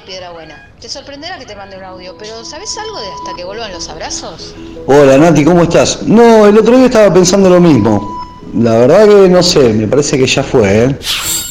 Piedrabuena. Te sorprenderá que te mande un audio, pero ¿sabes algo de hasta que vuelvan los abrazos? Hola Nati, ¿cómo estás? No, el otro día estaba pensando lo mismo. La verdad que no sé, me parece que ya fue, ¿eh?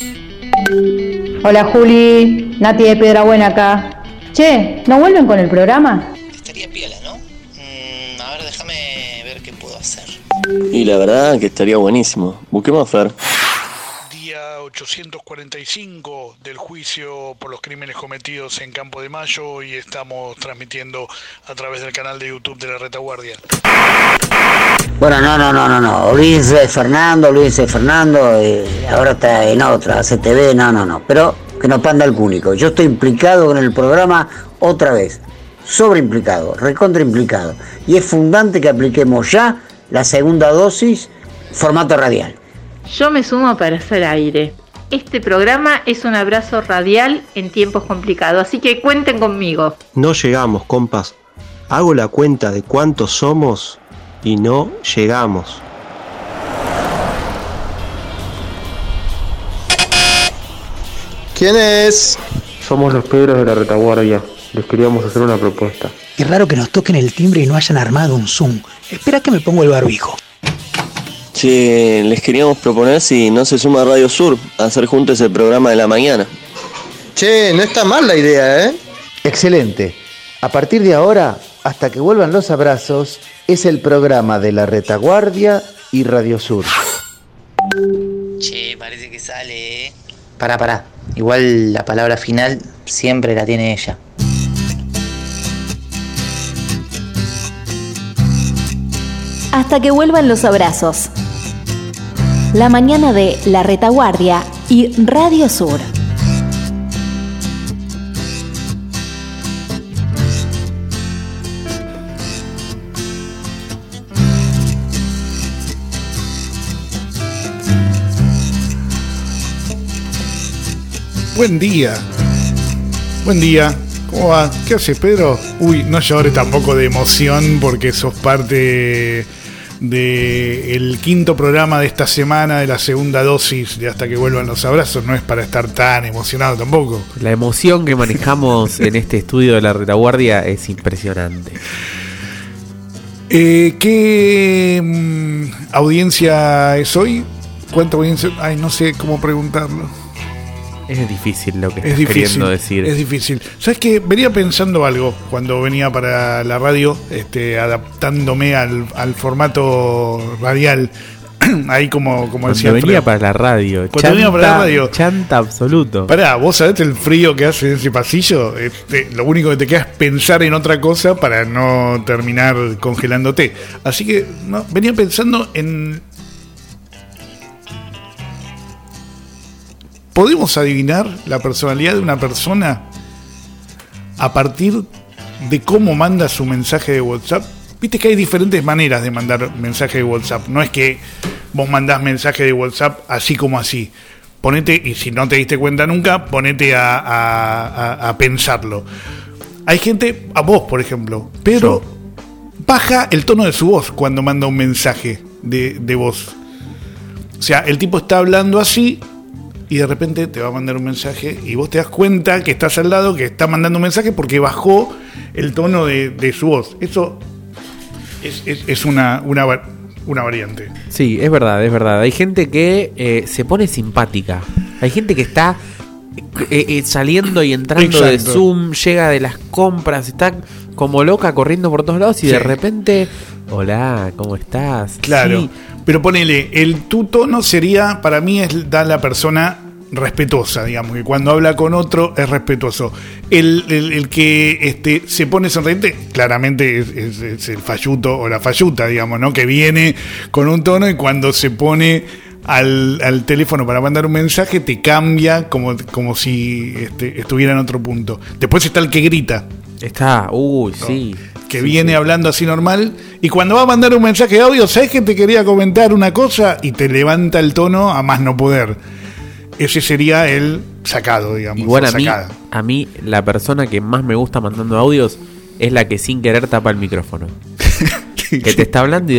Hola Juli, Nati de Piedrabuena acá. Che, ¿no vuelven con el programa? Estaría piola, ¿no? A ver, déjame ver qué puedo hacer. Y la verdad que estaría buenísimo. Busquemos a Fer. Día 845 del juicio por los crímenes cometidos en Campo de Mayo y estamos transmitiendo a través del canal de YouTube de La Retaguardia. Bueno, no. Olvídense de Fernando, ahora está en otra, CTV, no. Pero que no panda el cúnico. Yo estoy implicado con el programa otra vez. Sobreimplicado, recontraimplicado. Y es fundante que apliquemos ya la segunda dosis, formato radial. Yo me sumo para hacer aire. Este programa es un abrazo radial en tiempos complicados, así que cuenten conmigo. No llegamos, compas. Hago la cuenta de cuántos somos y no llegamos. ¿Quién es? Somos los Pedros de La Retaguardia. Les queríamos hacer una propuesta. Qué raro que nos toquen el timbre y no hayan armado un Zoom. Espera que me pongo el barbijo. Che, les queríamos proponer si no se suma Radio Sur a hacer juntos el programa de la mañana. Che, no está mal la idea, ¿eh? Excelente. A partir de ahora, hasta que vuelvan los abrazos, es el programa de La Retaguardia y Radio Sur. Che, parece que sale, ¿eh? Pará. Igual la palabra final siempre la tiene ella. Hasta que vuelvan los abrazos. La mañana de La Retaguardia y Radio Sur. Buen día. ¿Cómo va? ¿Qué haces, Pedro? Uy, no llores tampoco de emoción porque sos parte del quinto programa de esta semana de la segunda dosis de Hasta que vuelvan los abrazos. No es para estar tan emocionado tampoco. La emoción que manejamos en este estudio de La Retaguardia es impresionante. ¿Qué audiencia es hoy? ¿Cuánta audiencia? Ay, no sé cómo preguntarlo. Es difícil lo que estás queriendo decir. Es difícil. ¿Sabes qué? Venía pensando algo cuando venía para la radio, adaptándome al formato radial. Ahí como decía Alfredo. Venía para la radio. Venía para la radio. Chanta absoluto. Pará, vos sabés el frío que hace en ese pasillo. Lo único que te queda es pensar en otra cosa para no terminar congelándote. Así que venía pensando en... ¿Podemos adivinar la personalidad de una persona a partir de cómo manda su mensaje de WhatsApp? Viste que hay diferentes maneras de mandar mensaje de WhatsApp. No es que vos mandás mensaje de WhatsApp así como así. Ponete, y si no te diste cuenta nunca, ponete a pensarlo. Hay gente, a vos por ejemplo, pero baja el tono de su voz cuando manda un mensaje de voz. O sea, el tipo está hablando así y de repente te va a mandar un mensaje y vos te das cuenta que estás al lado, que está mandando un mensaje porque bajó el tono de su voz. Eso es una variante. Sí, es verdad. Hay gente que se pone simpática. Hay gente que está saliendo y entrando. Exacto. De Zoom, llega de las compras, está como loca corriendo por todos lados y de repente... Hola, ¿cómo estás? Claro, sí. Pero ponele, tu tono sería, para mí, da la persona respetuosa, digamos, que cuando habla con otro es respetuoso. El que se pone sonriente, claramente es el falluto o la falluta, digamos, ¿no? Que viene con un tono y cuando se pone al teléfono para mandar un mensaje te cambia como si estuviera en otro punto. Después está el que grita. Sí. Que viene hablando así normal y cuando va a mandar un mensaje de audio, ¿sabes que te quería comentar una cosa? Y te levanta el tono a más no poder. Ese sería el sacado, digamos. Igual a mí la persona que más me gusta mandando audios es la que sin querer tapa el micrófono. Que te está hablando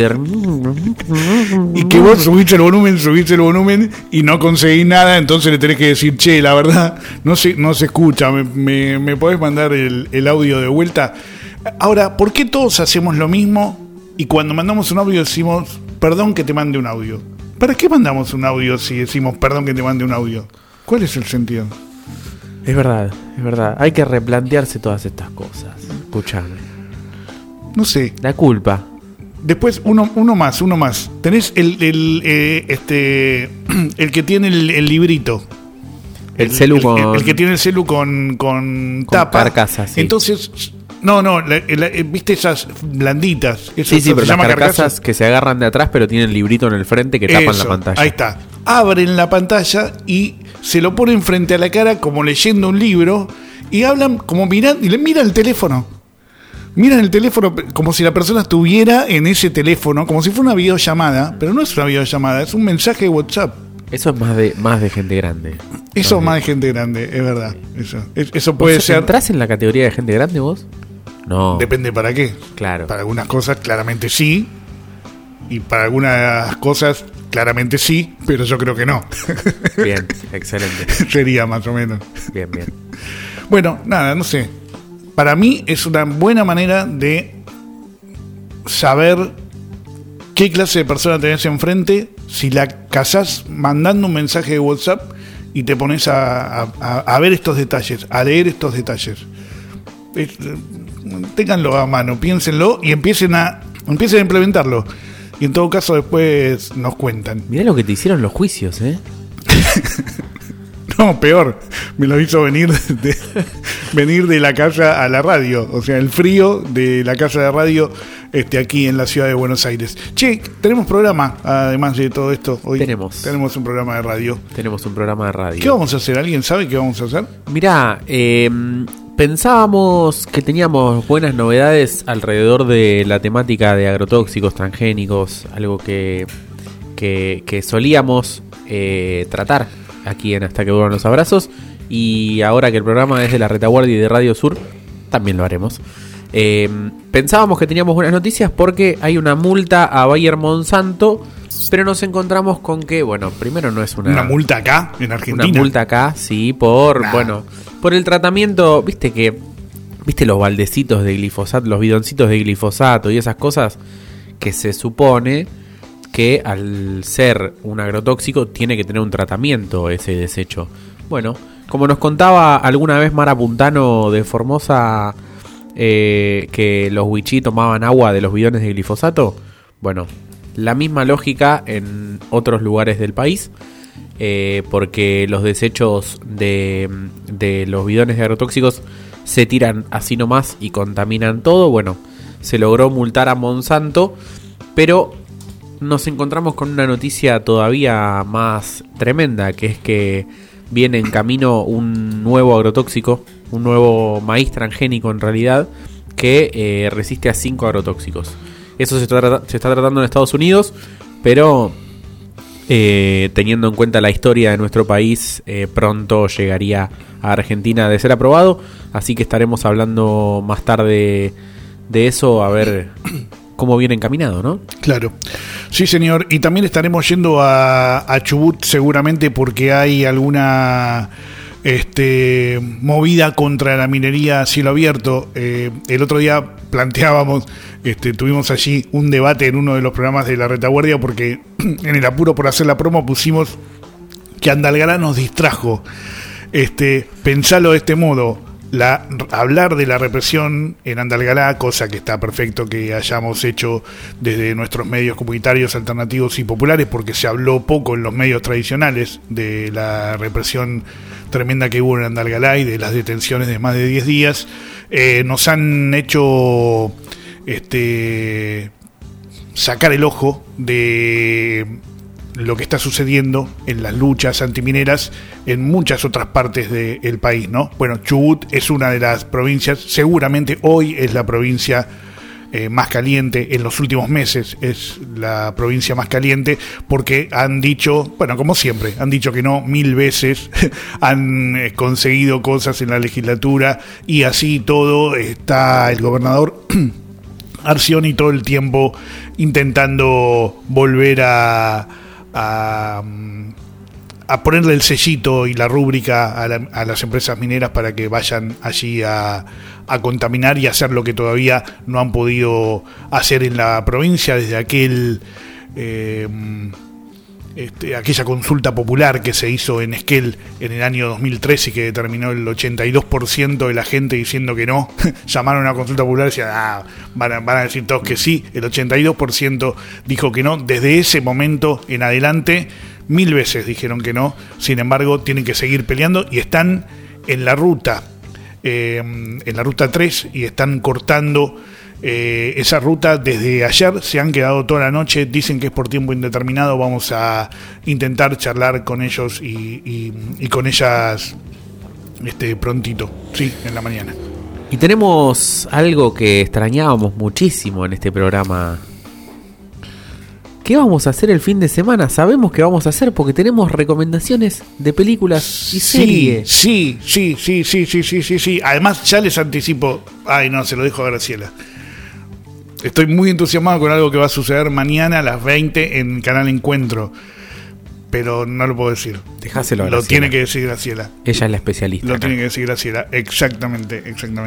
y que vos subís el volumen y no conseguís nada, entonces le tenés que decir, che, la verdad, no se escucha, ¿me podés mandar el audio de vuelta? Ahora, ¿por qué todos hacemos lo mismo y cuando mandamos un audio decimos, perdón que te mande un audio? ¿Para qué mandamos un audio si decimos, perdón que te mande un audio? ¿Cuál es el sentido? Es verdad. Hay que replantearse todas estas cosas. Escuchame. No sé. La culpa. Después, uno más. Tenés el que tiene el librito. El celu con... El que tiene el celu con tapa. Carcasa, sí. Entonces... No, ¿viste esas blanditas? Sí, pero las carcasas que se agarran de atrás, pero tienen el librito en el frente que tapan la pantalla. Ahí está. Abren la pantalla y se lo ponen frente a la cara como leyendo un libro y hablan como miran y le miran el teléfono. Miran el teléfono como si la persona estuviera en ese teléfono, como si fuera una videollamada, pero no es una videollamada, es un mensaje de WhatsApp. Eso es más de gente grande. Eso es más de gente grande, es verdad. Eso puede ser. ¿Entrás en la categoría de gente grande vos? No. Depende para qué. Claro. Para algunas cosas claramente sí. Y para algunas cosas claramente sí, pero yo creo que no. Bien, excelente. Sería más o menos. Bien. Bueno, nada, no sé. Para mí es una buena manera de saber qué clase de persona tenés enfrente si la casás mandando un mensaje de WhatsApp y te pones a ver estos detalles, a leer estos detalles. Ténganlo a mano, piénsenlo y empiecen a implementarlo. Y en todo caso después nos cuentan. Mirá lo que te hicieron los juicios, ¿eh? No, peor. Me lo hizo venir de la casa a la radio. O sea, el frío de la casa de radio aquí en la ciudad de Buenos Aires. Che, tenemos programa, además de todo esto. Hoy tenemos un programa de radio. ¿Qué vamos a hacer? ¿Alguien sabe qué vamos a hacer? Mirá, pensábamos que teníamos buenas novedades alrededor de la temática de agrotóxicos, transgénicos, algo que solíamos tratar aquí en Hasta que vuelvan los abrazos, y ahora que el programa es de la Retaguardia y de Radio Sur, también lo haremos. Pensábamos que teníamos buenas noticias porque hay una multa a Bayer Monsanto, pero nos encontramos con que, bueno, primero no es una multa acá, en Argentina. Una multa acá, sí, por el tratamiento, viste los baldecitos de glifosato, los bidoncitos de glifosato y esas cosas, que se supone que al ser un agrotóxico tiene que tener un tratamiento ese desecho. Bueno, como nos contaba alguna vez Mara Puntano de Formosa, que los wichí tomaban agua de los bidones de glifosato, bueno, la misma lógica en otros lugares del país, porque los desechos de los bidones de agrotóxicos se tiran así nomás y contaminan todo. Bueno, se logró multar a Monsanto, pero nos encontramos con una noticia todavía más tremenda, que es que viene en camino un nuevo agrotóxico, un nuevo maíz transgénico en realidad, que resiste a 5 agrotóxicos. Eso se está tratando en Estados Unidos, pero teniendo en cuenta la historia de nuestro país, pronto llegaría a Argentina de ser aprobado, así que estaremos hablando más tarde de eso, a ver cómo viene encaminado, ¿no? Claro, sí señor, y también estaremos yendo a Chubut seguramente porque hay alguna movida contra la minería a cielo abierto. El otro día planteábamos, tuvimos allí un debate en uno de los programas de la Retaguardia porque en el apuro por hacer la promo pusimos que Andalgalá nos distrajo. Pensalo de este modo: hablar de la represión en Andalgalá, cosa que está perfecto que hayamos hecho desde nuestros medios comunitarios, alternativos y populares, porque se habló poco en los medios tradicionales de la represión tremenda que hubo en Andalgalá y de las detenciones de más de 10 días. Nos han hecho sacar el ojo de lo que está sucediendo en las luchas antimineras en muchas otras partes del país, ¿no? Bueno, Chubut es una de las provincias, seguramente hoy es la provincia más caliente, en los últimos meses es la provincia más caliente, porque han dicho, bueno, como siempre, han dicho que no 1000 veces, han conseguido cosas en la legislatura y así todo está el gobernador Arcioni todo el tiempo intentando volver a ponerle el sellito y la rúbrica a las empresas mineras para que vayan allí a contaminar y hacer lo que todavía no han podido hacer en la provincia desde aquella consulta popular que se hizo en Esquel en el año 2013 y que determinó el 82% de la gente diciendo que no. Llamaron a una consulta popular y decían, van a decir todos que sí. El 82% dijo que no. Desde ese momento en adelante 1000 veces dijeron que no. Sin embargo, tienen que seguir peleando y están en la ruta 3 y están cortando esa ruta desde ayer. Se han quedado toda la noche, dicen que es por tiempo indeterminado. Vamos a intentar charlar con ellos y con ellas prontito, sí, en la mañana. Y tenemos algo que extrañábamos muchísimo en este programa. ¿Qué vamos a hacer el fin de semana? Sabemos que vamos a hacer porque tenemos recomendaciones de películas y series. Sí. Además, ya les anticipo. Ay, no, se lo dejo a Graciela. Estoy muy entusiasmado con algo que va a suceder mañana a las 20 en Canal Encuentro. Pero no lo puedo decir. Dejáselo a Graciela. Lo tiene que decir Graciela. Ella es la especialista. Lo tiene que decir Graciela. Exactamente.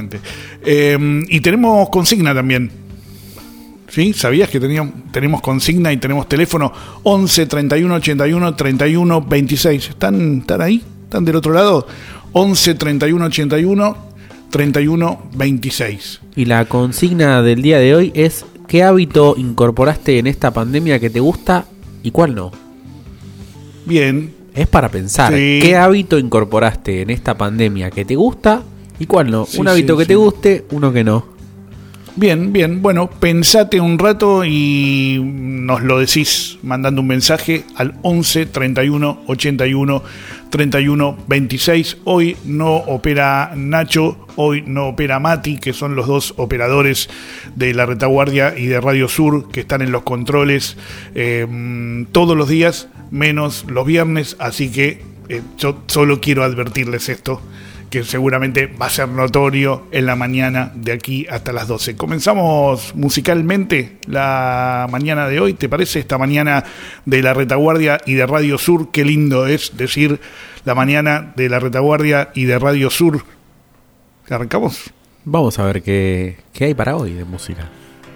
Y tenemos consigna también. ¿Sí? ¿Sabías que tenemos consigna y tenemos teléfono 11 31 81 31 26? ¿Están ahí? ¿Están del otro lado? 11 31 81 31 26. Y la consigna del día de hoy es: ¿qué hábito incorporaste en esta pandemia que te gusta y cuál no? Bien. Es para pensar. Sí. ¿Qué hábito incorporaste en esta pandemia que te gusta y cuál no? Sí, un hábito que te guste, uno que no. Bien. Bueno, pensate un rato y nos lo decís mandando un mensaje al 11 31 81 31 26. Hoy no opera Nacho, hoy no opera Mati, que son los dos operadores de La Retaguardia y de Radio Sur, que están en los controles todos los días, menos los viernes. Así que yo solo quiero advertirles esto, que seguramente va a ser notorio en la mañana de aquí hasta las 12. Comenzamos musicalmente la mañana de hoy, ¿te parece? Esta mañana de La Retaguardia y de Radio Sur. Qué lindo es decir la mañana de La Retaguardia y de Radio Sur. ¿Arrancamos? Vamos a ver qué hay para hoy de música.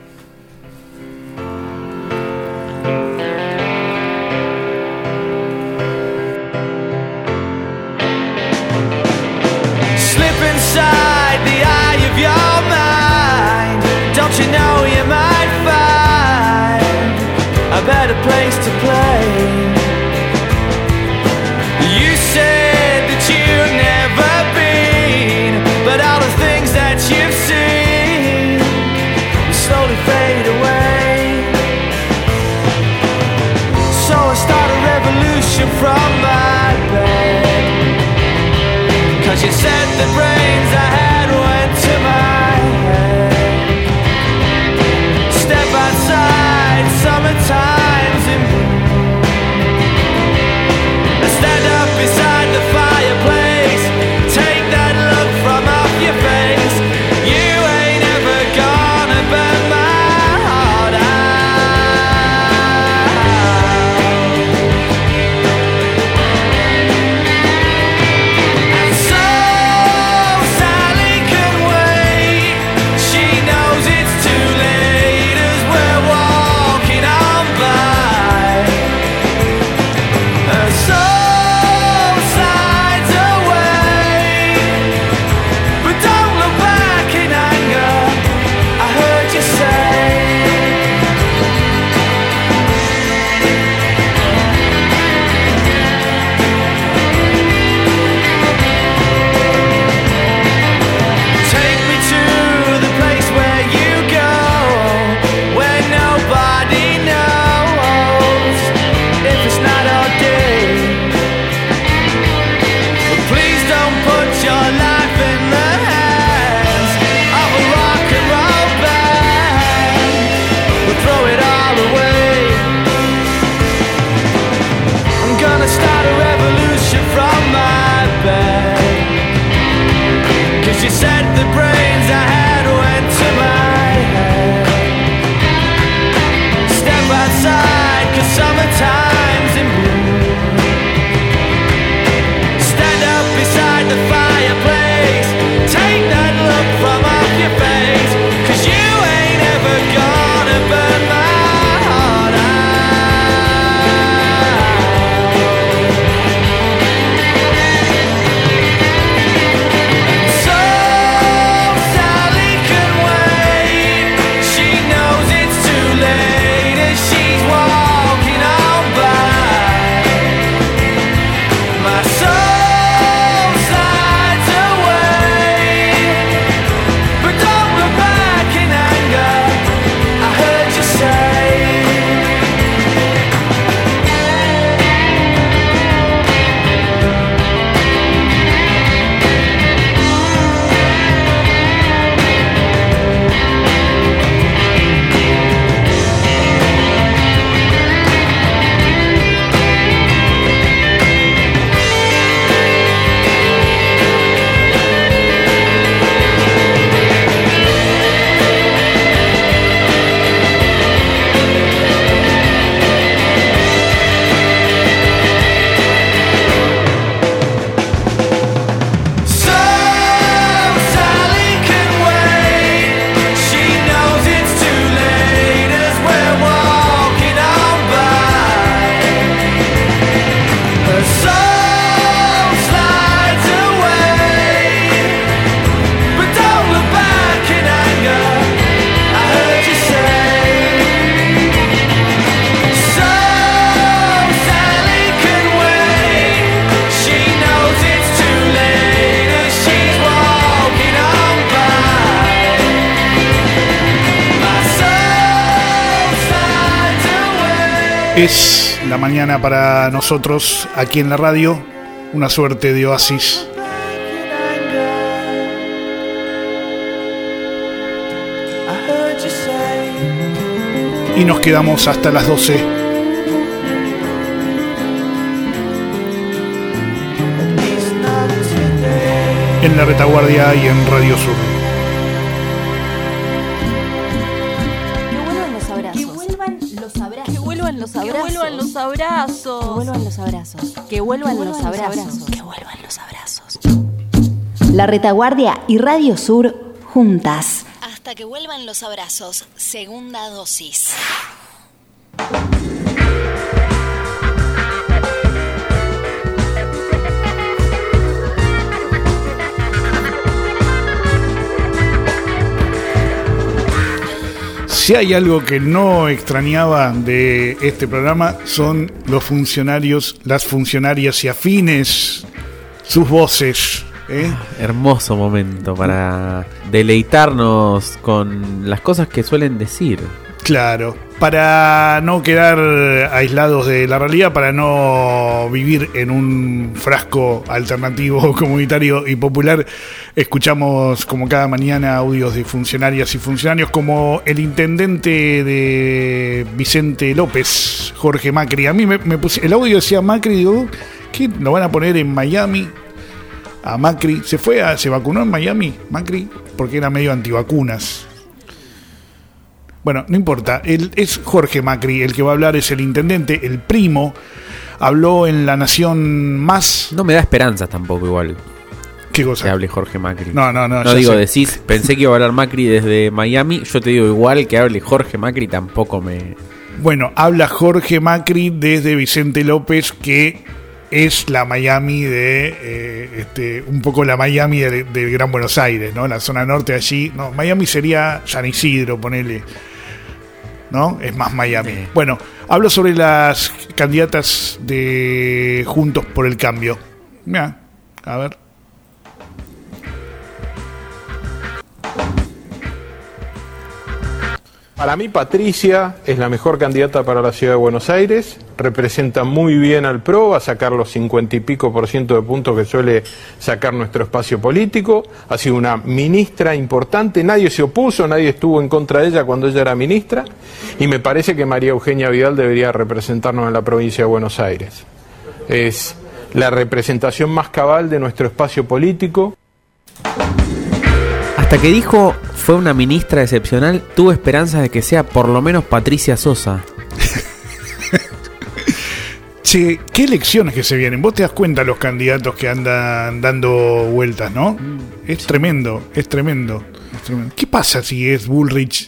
Inside the eye of your mind, don't you know you might find a better place to play? You said that you've never been, but all the things that you've seen will slowly fade away. So I start a revolution from my bed, 'cause you said the brains I had went to my head. Step outside, summertime's in bloom. Stand up beside the fireplace, take that look from off your face. You ain't ever gonna burn my heart You said the brains I had went to my head. es la mañana para nosotros aquí en la radio, una suerte de oasis. Y nos quedamos hasta las 12. En la retaguardia y en Radio Sur. Que vuelvan los abrazos. Que vuelvan los abrazos. Que vuelvan los abrazos. Que vuelvan los abrazos. Que vuelvan los abrazos. Que vuelvan los abrazos. La retaguardia y Radio Sur juntas. Hasta que vuelvan los abrazos. Segunda dosis. Si hay algo que no extrañaba de este programa son los funcionarios, las funcionarias y afines, sus voces. Hermoso momento para deleitarnos con las cosas que suelen decir. Claro, para no quedar aislados de la realidad, para no vivir en un frasco alternativo, comunitario y popular, escuchamos como cada mañana audios de funcionarias y funcionarios, como el intendente de Vicente López, Jorge Macri. A mí me puse, el audio decía Macri, digo, ¿qué lo van a poner en Miami? A Macri, se vacunó en Miami, Macri, porque era medio antivacunas. Bueno, no importa, es Jorge Macri el que va a hablar, es el intendente, el primo. Habló en La Nación Más. No me da esperanzas tampoco igual. ¿Qué cosa? Que hable Jorge Macri. No. No digo, decís, pensé que iba a hablar Macri desde Miami. Yo te digo, igual que hable Jorge Macri tampoco me... Bueno, habla Jorge Macri desde Vicente López, que es la Miami de... un poco la Miami del Gran Buenos Aires, ¿no? La zona norte allí. No, Miami sería San Isidro, ponele... ¿no? Es más Miami. Sí. Bueno, hablo sobre las candidatas de Juntos por el Cambio. Mira, a ver. Para mí Patricia es la mejor candidata para la ciudad de Buenos Aires, representa muy bien al PRO, va a sacar los 50 y pico % de puntos que suele sacar nuestro espacio político, ha sido una ministra importante, nadie se opuso, nadie estuvo en contra de ella cuando ella era ministra, y me parece que María Eugenia Vidal debería representarnos en la provincia de Buenos Aires. Es la representación más cabal de nuestro espacio político. Hasta que dijo fue una ministra excepcional, tuve esperanzas de que sea por lo menos Patricia Sosa. Che, ¿qué elecciones que se vienen? Vos te das cuenta los candidatos que andan dando vueltas, ¿no? Es tremendo, es tremendo. ¿Qué pasa si es Bullrich?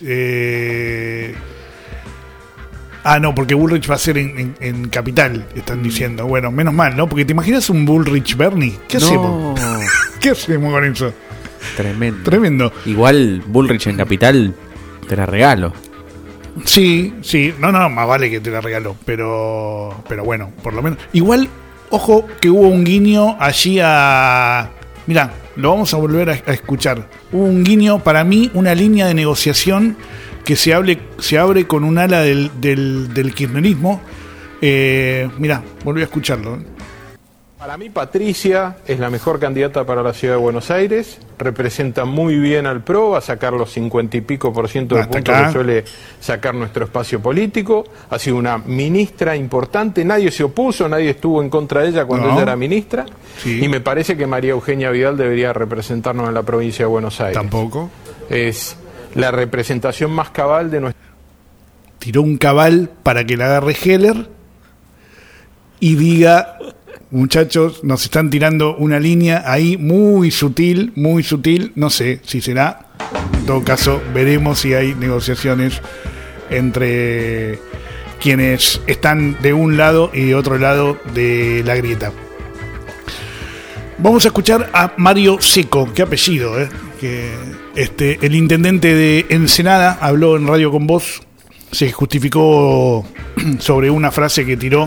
No, porque Bullrich va a ser en Capital, están diciendo. Bueno, menos mal, ¿no? Porque te imaginas un Bullrich Bernie. ¿Qué hacemos? ¿Qué hacemos con eso? Tremendo. Igual Bullrich en Capital te la regalo. Sí. No, más vale que te la regalo. Pero bueno, por lo menos. Igual, ojo que hubo un guiño allí a... Mirá, lo vamos a volver a escuchar. Hubo un guiño, para mí, una línea de negociación que se abre con un ala del kirchnerismo. Mirá, volví a escucharlo. Para mí Patricia es la mejor candidata para la ciudad de Buenos Aires, representa muy bien al PRO, va a sacar los 50 y pico % de puntos que suele sacar nuestro espacio político, ha sido una ministra importante, nadie se opuso, nadie estuvo en contra de ella cuando ella era ministra, y me parece que María Eugenia Vidal debería representarnos en la provincia de Buenos Aires. Tampoco. Es la representación más cabal de nuestro... Tiró un cabal para que la agarre Heller y diga... Muchachos, nos están tirando una línea ahí muy sutil, no sé si será. En todo caso, veremos si hay negociaciones entre quienes están de un lado y de otro lado de la grieta. Vamos a escuchar a Mario Seco, qué apellido, que el intendente de Ensenada habló en Radio con Voz, se justificó sobre una frase que tiró,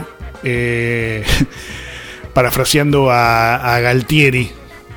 parafraseando a Galtieri.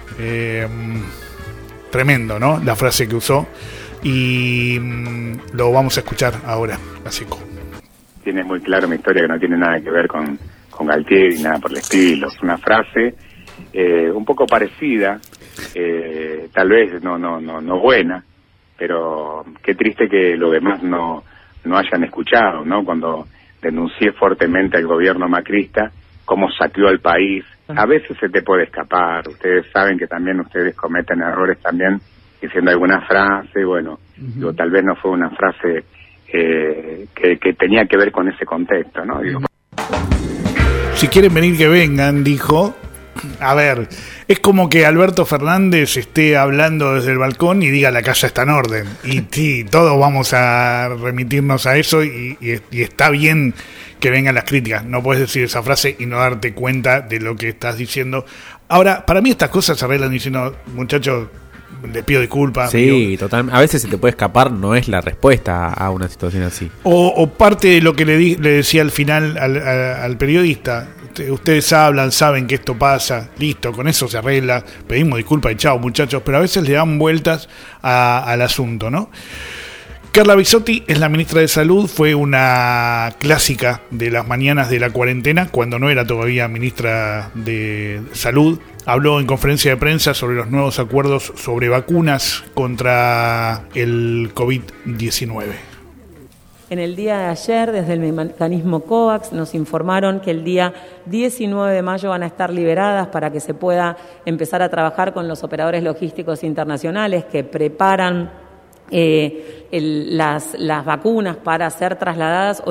Tremendo, ¿no? La frase que usó. Y lo vamos a escuchar ahora, a Seco. tiene muy claro mi historia, que no tiene nada que ver con Galtieri ni nada por el estilo. Es una frase un poco parecida, tal vez no buena, pero qué triste que los demás no hayan escuchado, ¿no? Cuando denuncié fuertemente al gobierno macrista, cómo saqueó al país. A veces se te puede escapar, ustedes saben que también ustedes cometen errores también diciendo alguna frase, bueno, digo, tal vez no fue una frase que tenía que ver con ese contexto, ¿no? Digo, si quieren venir que vengan, dijo. A ver, es como que Alberto Fernández esté hablando desde el balcón y diga la casa está en orden. Y sí, todos vamos a remitirnos a eso y está bien que vengan las críticas. No puedes decir esa frase y no darte cuenta de lo que estás diciendo. Ahora, para mí estas cosas se arreglan diciendo, muchachos, les pido disculpas. Sí, totalmente. A veces se te puede escapar, no es la respuesta a una situación así. O parte de lo que le decía al final al periodista. Ustedes hablan, saben que esto pasa, listo, con eso se arregla, pedimos disculpas y chao, muchachos, pero a veces le dan vueltas al asunto, ¿no? Carla Bisotti es la ministra de Salud, fue una clásica de las mañanas de la cuarentena, cuando no era todavía ministra de Salud. Habló en conferencia de prensa sobre los nuevos acuerdos sobre vacunas contra el COVID-19. En el día de ayer, desde el mecanismo COVAX, nos informaron que el día 19 de mayo van a estar liberadas para que se pueda empezar a trabajar con los operadores logísticos internacionales que preparan las vacunas para ser trasladadas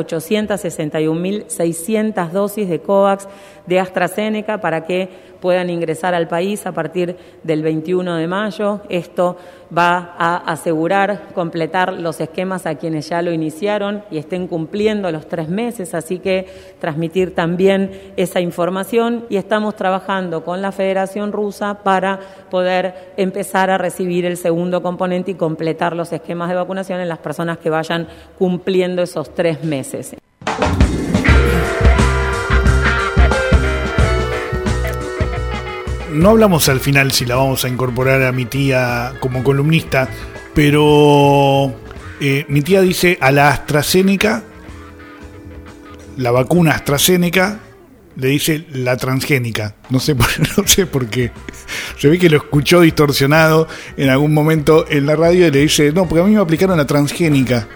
861.600 dosis de COVAX de AstraZeneca para que puedan ingresar al país a partir del 21 de mayo. Esto va a asegurar completar los esquemas a quienes ya lo iniciaron y estén cumpliendo los 3 meses, así que transmitir también esa información, y estamos trabajando con la Federación Rusa para poder empezar a recibir el segundo componente y completar los esquemas de vacunación en las personas que vayan cumpliendo esos 3 meses. No hablamos al final si la vamos a incorporar a mi tía como columnista, pero mi tía dice a la AstraZeneca, la vacuna AstraZeneca, le dice la transgénica. No sé por qué. Se ve que lo escuchó distorsionado en algún momento en la radio y le dice, no, porque a mí me aplicaron la transgénica.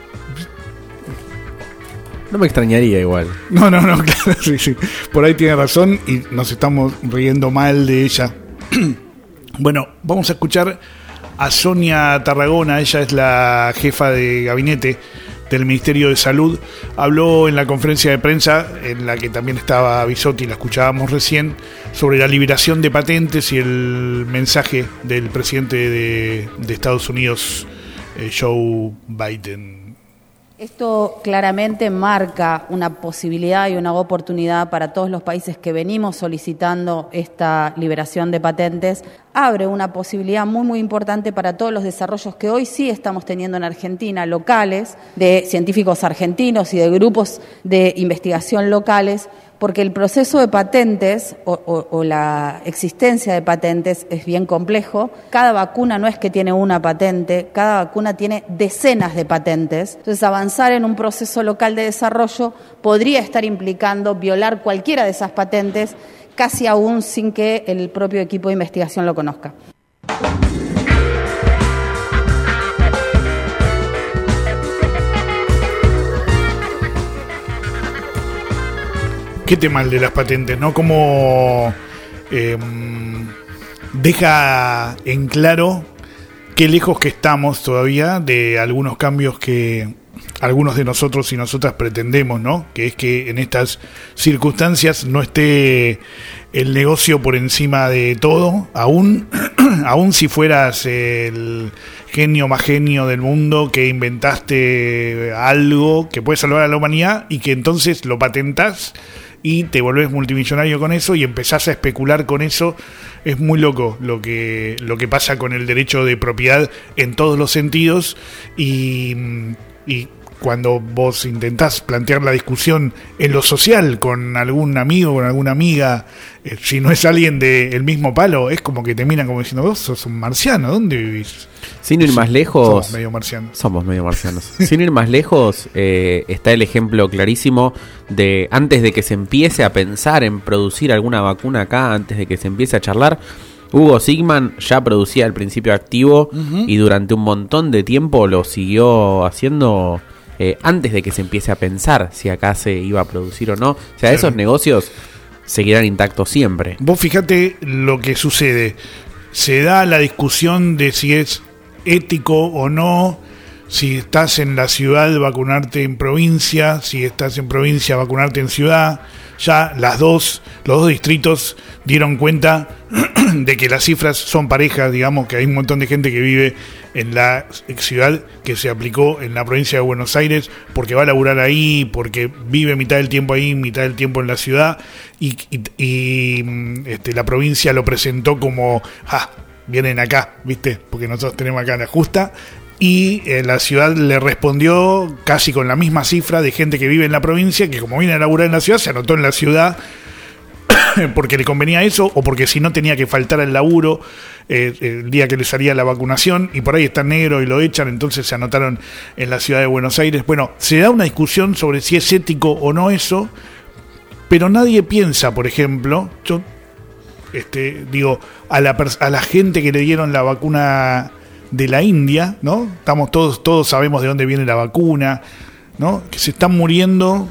No me extrañaría igual. No, claro, sí. Por ahí tiene razón y nos estamos riendo mal de ella. Bueno, vamos a escuchar a Sonia Tarragona. Ella es la jefa de gabinete del Ministerio de Salud. Habló en la conferencia de prensa, en la que también estaba Bisotti, la escuchábamos recién, sobre la liberación de patentes y el mensaje del presidente de Estados Unidos, Joe Biden. Esto claramente marca una posibilidad y una oportunidad para todos los países que venimos solicitando esta liberación de patentes. Abre una posibilidad muy importante para todos los desarrollos que hoy sí estamos teniendo en Argentina, locales, de científicos argentinos y de grupos de investigación locales, porque el proceso de patentes o la existencia de patentes es bien complejo. Cada vacuna no es que tiene una patente, cada vacuna tiene decenas de patentes. Entonces, avanzar en un proceso local de desarrollo podría estar implicando violar cualquiera de esas patentes, casi aún sin que el propio equipo de investigación lo conozca. Qué tema el de las patentes, ¿no? Como deja en claro qué lejos que estamos todavía de algunos cambios que algunos de nosotros y nosotras pretendemos, ¿no? Que es que en estas circunstancias no esté el negocio por encima de todo, aún si fueras el genio más genio del mundo, que inventaste algo que puede salvar a la humanidad y que entonces lo patentás y te volvés multimillonario con eso y empezás a especular con eso. Es muy loco lo que pasa con el derecho de propiedad en todos los sentidos y cuando vos intentás plantear la discusión en lo social con algún amigo, con alguna amiga, si no es alguien del mismo palo, es como que te miran como diciendo, vos sos un marciano, ¿dónde vivís? Sin ir más lejos... Somos medio marcianos. Somos medio marcianos. Sin ir más lejos, está el ejemplo clarísimo de antes de que se empiece a pensar en producir alguna vacuna acá, antes de que se empiece a charlar, Hugo Sigman ya producía al principio activo y durante un montón de tiempo lo siguió haciendo antes de que se empiece a pensar si acá se iba a producir o no. O sea, esos negocios seguirán intactos siempre. Vos fijate lo que sucede. Se da la discusión de si es ético o no, si estás en la ciudad vacunarte en provincia, si estás en provincia vacunarte en ciudad. Ya los dos distritos dieron cuenta de que las cifras son parejas, digamos que hay un montón de gente que vive en la ciudad que se aplicó en la provincia de Buenos Aires porque va a laburar ahí, porque vive mitad del tiempo ahí, mitad del tiempo en la ciudad y la provincia lo presentó como, vienen acá, ¿viste? Porque nosotros tenemos acá la justa. Y la ciudad le respondió casi con la misma cifra de gente que vive en la provincia, que como viene a laburar en la ciudad, se anotó en la ciudad porque le convenía eso, o porque si no tenía que faltar al laburo el día que le salía la vacunación, y por ahí está negro y lo echan, entonces se anotaron en la ciudad de Buenos Aires. Bueno, se da una discusión sobre si es ético o no eso, pero nadie piensa, por ejemplo, yo digo, a la gente que le dieron la vacuna de la India, ¿no? Todos sabemos de dónde viene la vacuna, ¿no? Que se están muriendo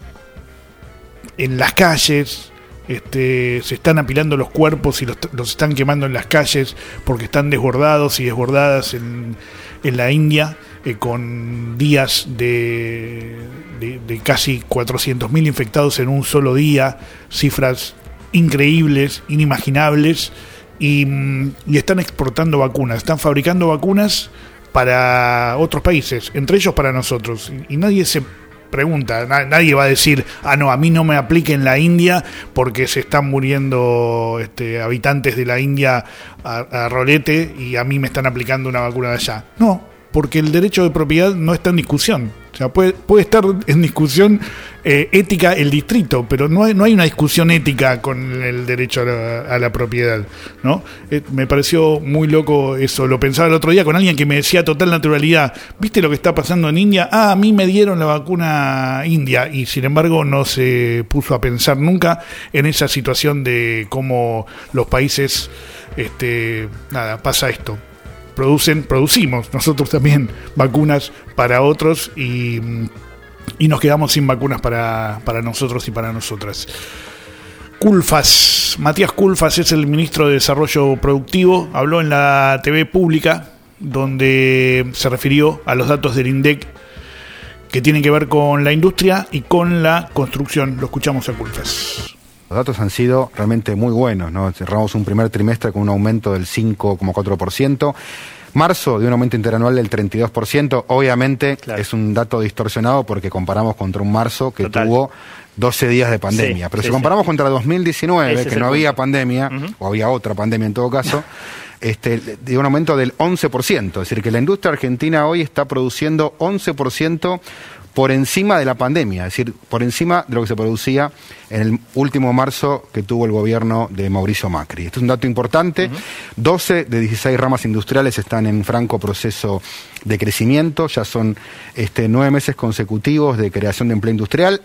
en las calles, se están apilando los cuerpos y los están quemando en las calles porque están desbordados y desbordadas en la India, con días de casi 400.000 infectados en un solo día, cifras increíbles, inimaginables. Y están exportando vacunas, están fabricando vacunas para otros países, entre ellos para nosotros. Y nadie se pregunta, nadie va a decir, no, a mí no me aplique en la India porque se están muriendo habitantes de la India a rolete y a mí me están aplicando una vacuna de allá. No, porque el derecho de propiedad no está en discusión. O sea, puede estar en discusión ética el distrito, pero no hay una discusión ética con el derecho a la propiedad, ¿no? Me pareció muy loco eso. Lo pensaba el otro día con alguien que me decía a total naturalidad, ¿viste lo que está pasando en India? A mí me dieron la vacuna india, y sin embargo no se puso a pensar nunca en esa situación de cómo los países, pasa esto. Producimos nosotros también vacunas para otros y nos quedamos sin vacunas para nosotros y para nosotras. Culfas, Matías Culfas es el ministro de Desarrollo Productivo, habló en la TV pública donde se refirió a los datos del INDEC que tienen que ver con la industria y con la construcción. Lo escuchamos a Culfas. Los datos han sido realmente muy buenos, ¿no? Cerramos un primer trimestre con un aumento del 5,4%. Marzo de un aumento interanual del 32%. Obviamente es un dato distorsionado porque comparamos contra un marzo que tuvo 12 días de pandemia. Pero si comparamos contra 2019, que no había pandemia, o había otra pandemia en todo caso, de un aumento del 11%. Es decir, que la industria argentina hoy está produciendo 11% por encima de la pandemia, es decir, por encima de lo que se producía en el último marzo que tuvo el gobierno de Mauricio Macri. Esto es un dato importante. 12 de 16 ramas industriales están en franco proceso de crecimiento, ya son 9 meses consecutivos de creación de empleo industrial.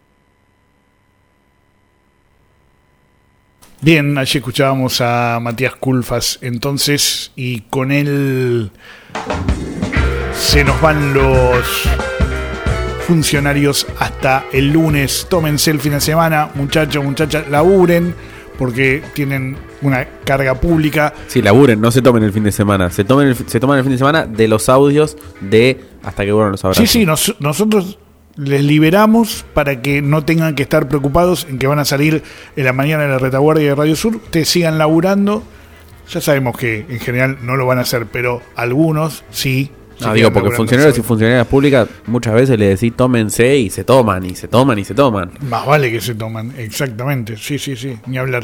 Bien, allí escuchábamos a Matías Culfas entonces, y con él se nos van los funcionarios hasta el lunes. Tómense el fin de semana, muchachos, muchachas, laburen porque tienen una carga pública. Sí, laburen, no se tomen el fin de semana. Se toman el fin de semana de los audios de Hasta que vuelvan los abrazos. Sí, nosotros les liberamos para que no tengan que estar preocupados en que van a salir en la mañana de la retaguardia de Radio Sur. Te sigan laburando. Ya sabemos que en general no lo van a hacer, pero algunos sí. Porque funcionarios y funcionarias públicas muchas veces le decís tómense y se toman, y se toman, y se toman. Más vale que se toman, exactamente. Sí, ni hablar.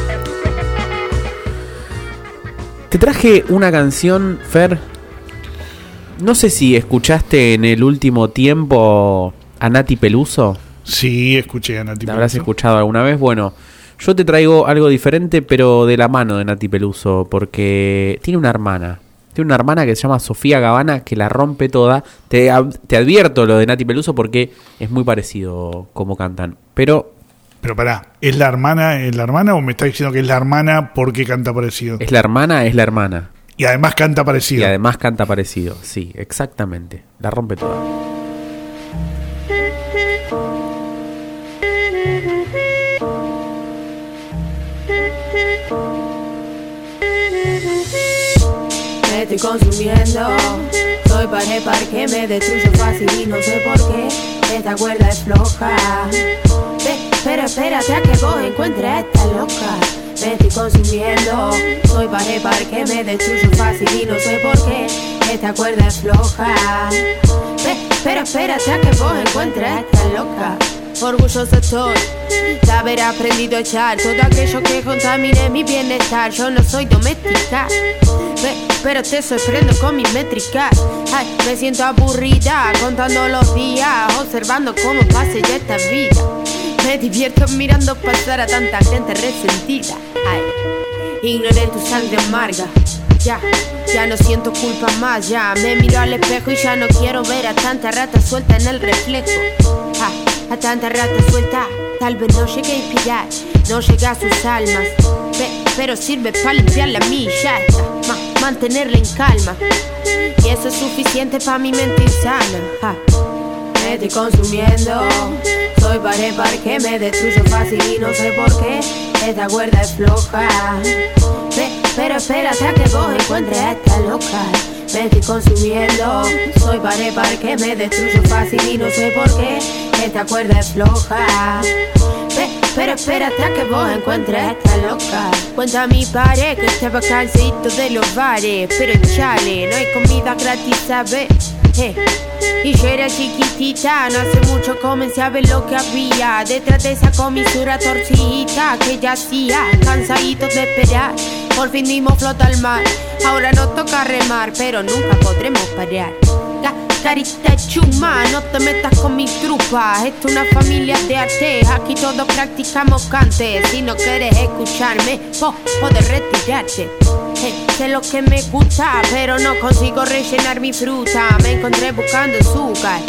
Te traje una canción, Fer, No sé si escuchaste en el último tiempo a Nati Peluso. Sí, escuché a Nati Peluso. ¿La habrás escuchado alguna vez? Bueno, yo te traigo algo diferente, pero de la mano de Nati Peluso, porque tiene una hermana. Tiene una hermana que se llama Sofía Gavana, que la rompe toda. Te advierto lo de Nati Peluso porque es muy parecido como cantan. Pero pará, ¿es la hermana o me está diciendo que es la hermana porque canta parecido? Es la hermana. Y además canta parecido. Sí, exactamente. La rompe toda. Me estoy consumiendo, soy par que me destruyo fácil y no sé por qué esta cuerda es floja. Pero espérate a que vos encuentres a esta loca. Me estoy consumiendo, soy par que me destruyo fácil y no sé por qué esta cuerda es floja. Pero espérate a que vos encuentres a esta loca. Orgulloso estoy de haber aprendido a echar todo aquello que contamine mi bienestar. Yo no soy doméstica, pero te sorprendo con mis métricas. Ay, me siento aburrida contando los días, observando cómo pase ya esta vida. Me divierto mirando pasar a tanta gente resentida. Ay, ignoré tu sangre amarga. Ya no siento culpa más. Ya me miro al espejo y ya no quiero ver a tanta rata suelta en el reflejo. A tanta rata suelta, tal vez no llegue a inspirar, no llega a sus almas, pero sirve para limpiar la milla, mantenerla en calma. Y eso es suficiente para mi mente insana. Me estoy consumiendo, soy par que me destruyo fácil y no sé por qué esta cuerda es floja. Pero espérate a que vos encuentres a esta loca. Me estoy consumiendo, soy par que me destruyo fácil y no sé por qué esta cuerda es floja. Pero espérate a que vos encuentres a esta loca. Cuenta a mi pared que estaba cansadito de los bares, pero chale, no hay comida gratis, ¿sabes? Y yo era chiquitita, no hace mucho comencé a ver lo que había detrás de esa comisura torcida que ya hacía, cansaditos de esperar. Por fin dimos flota al mar, ahora nos toca remar, pero nunca podremos parar. Carita chuma, no te metas con mi trupa. Esto es una familia de arte, aquí todos practicamos cante. Si no quieres escucharme, puedes retirarte. Sé lo que me gusta, pero no consigo rellenar mi fruta. Me encontré buscando azúcar.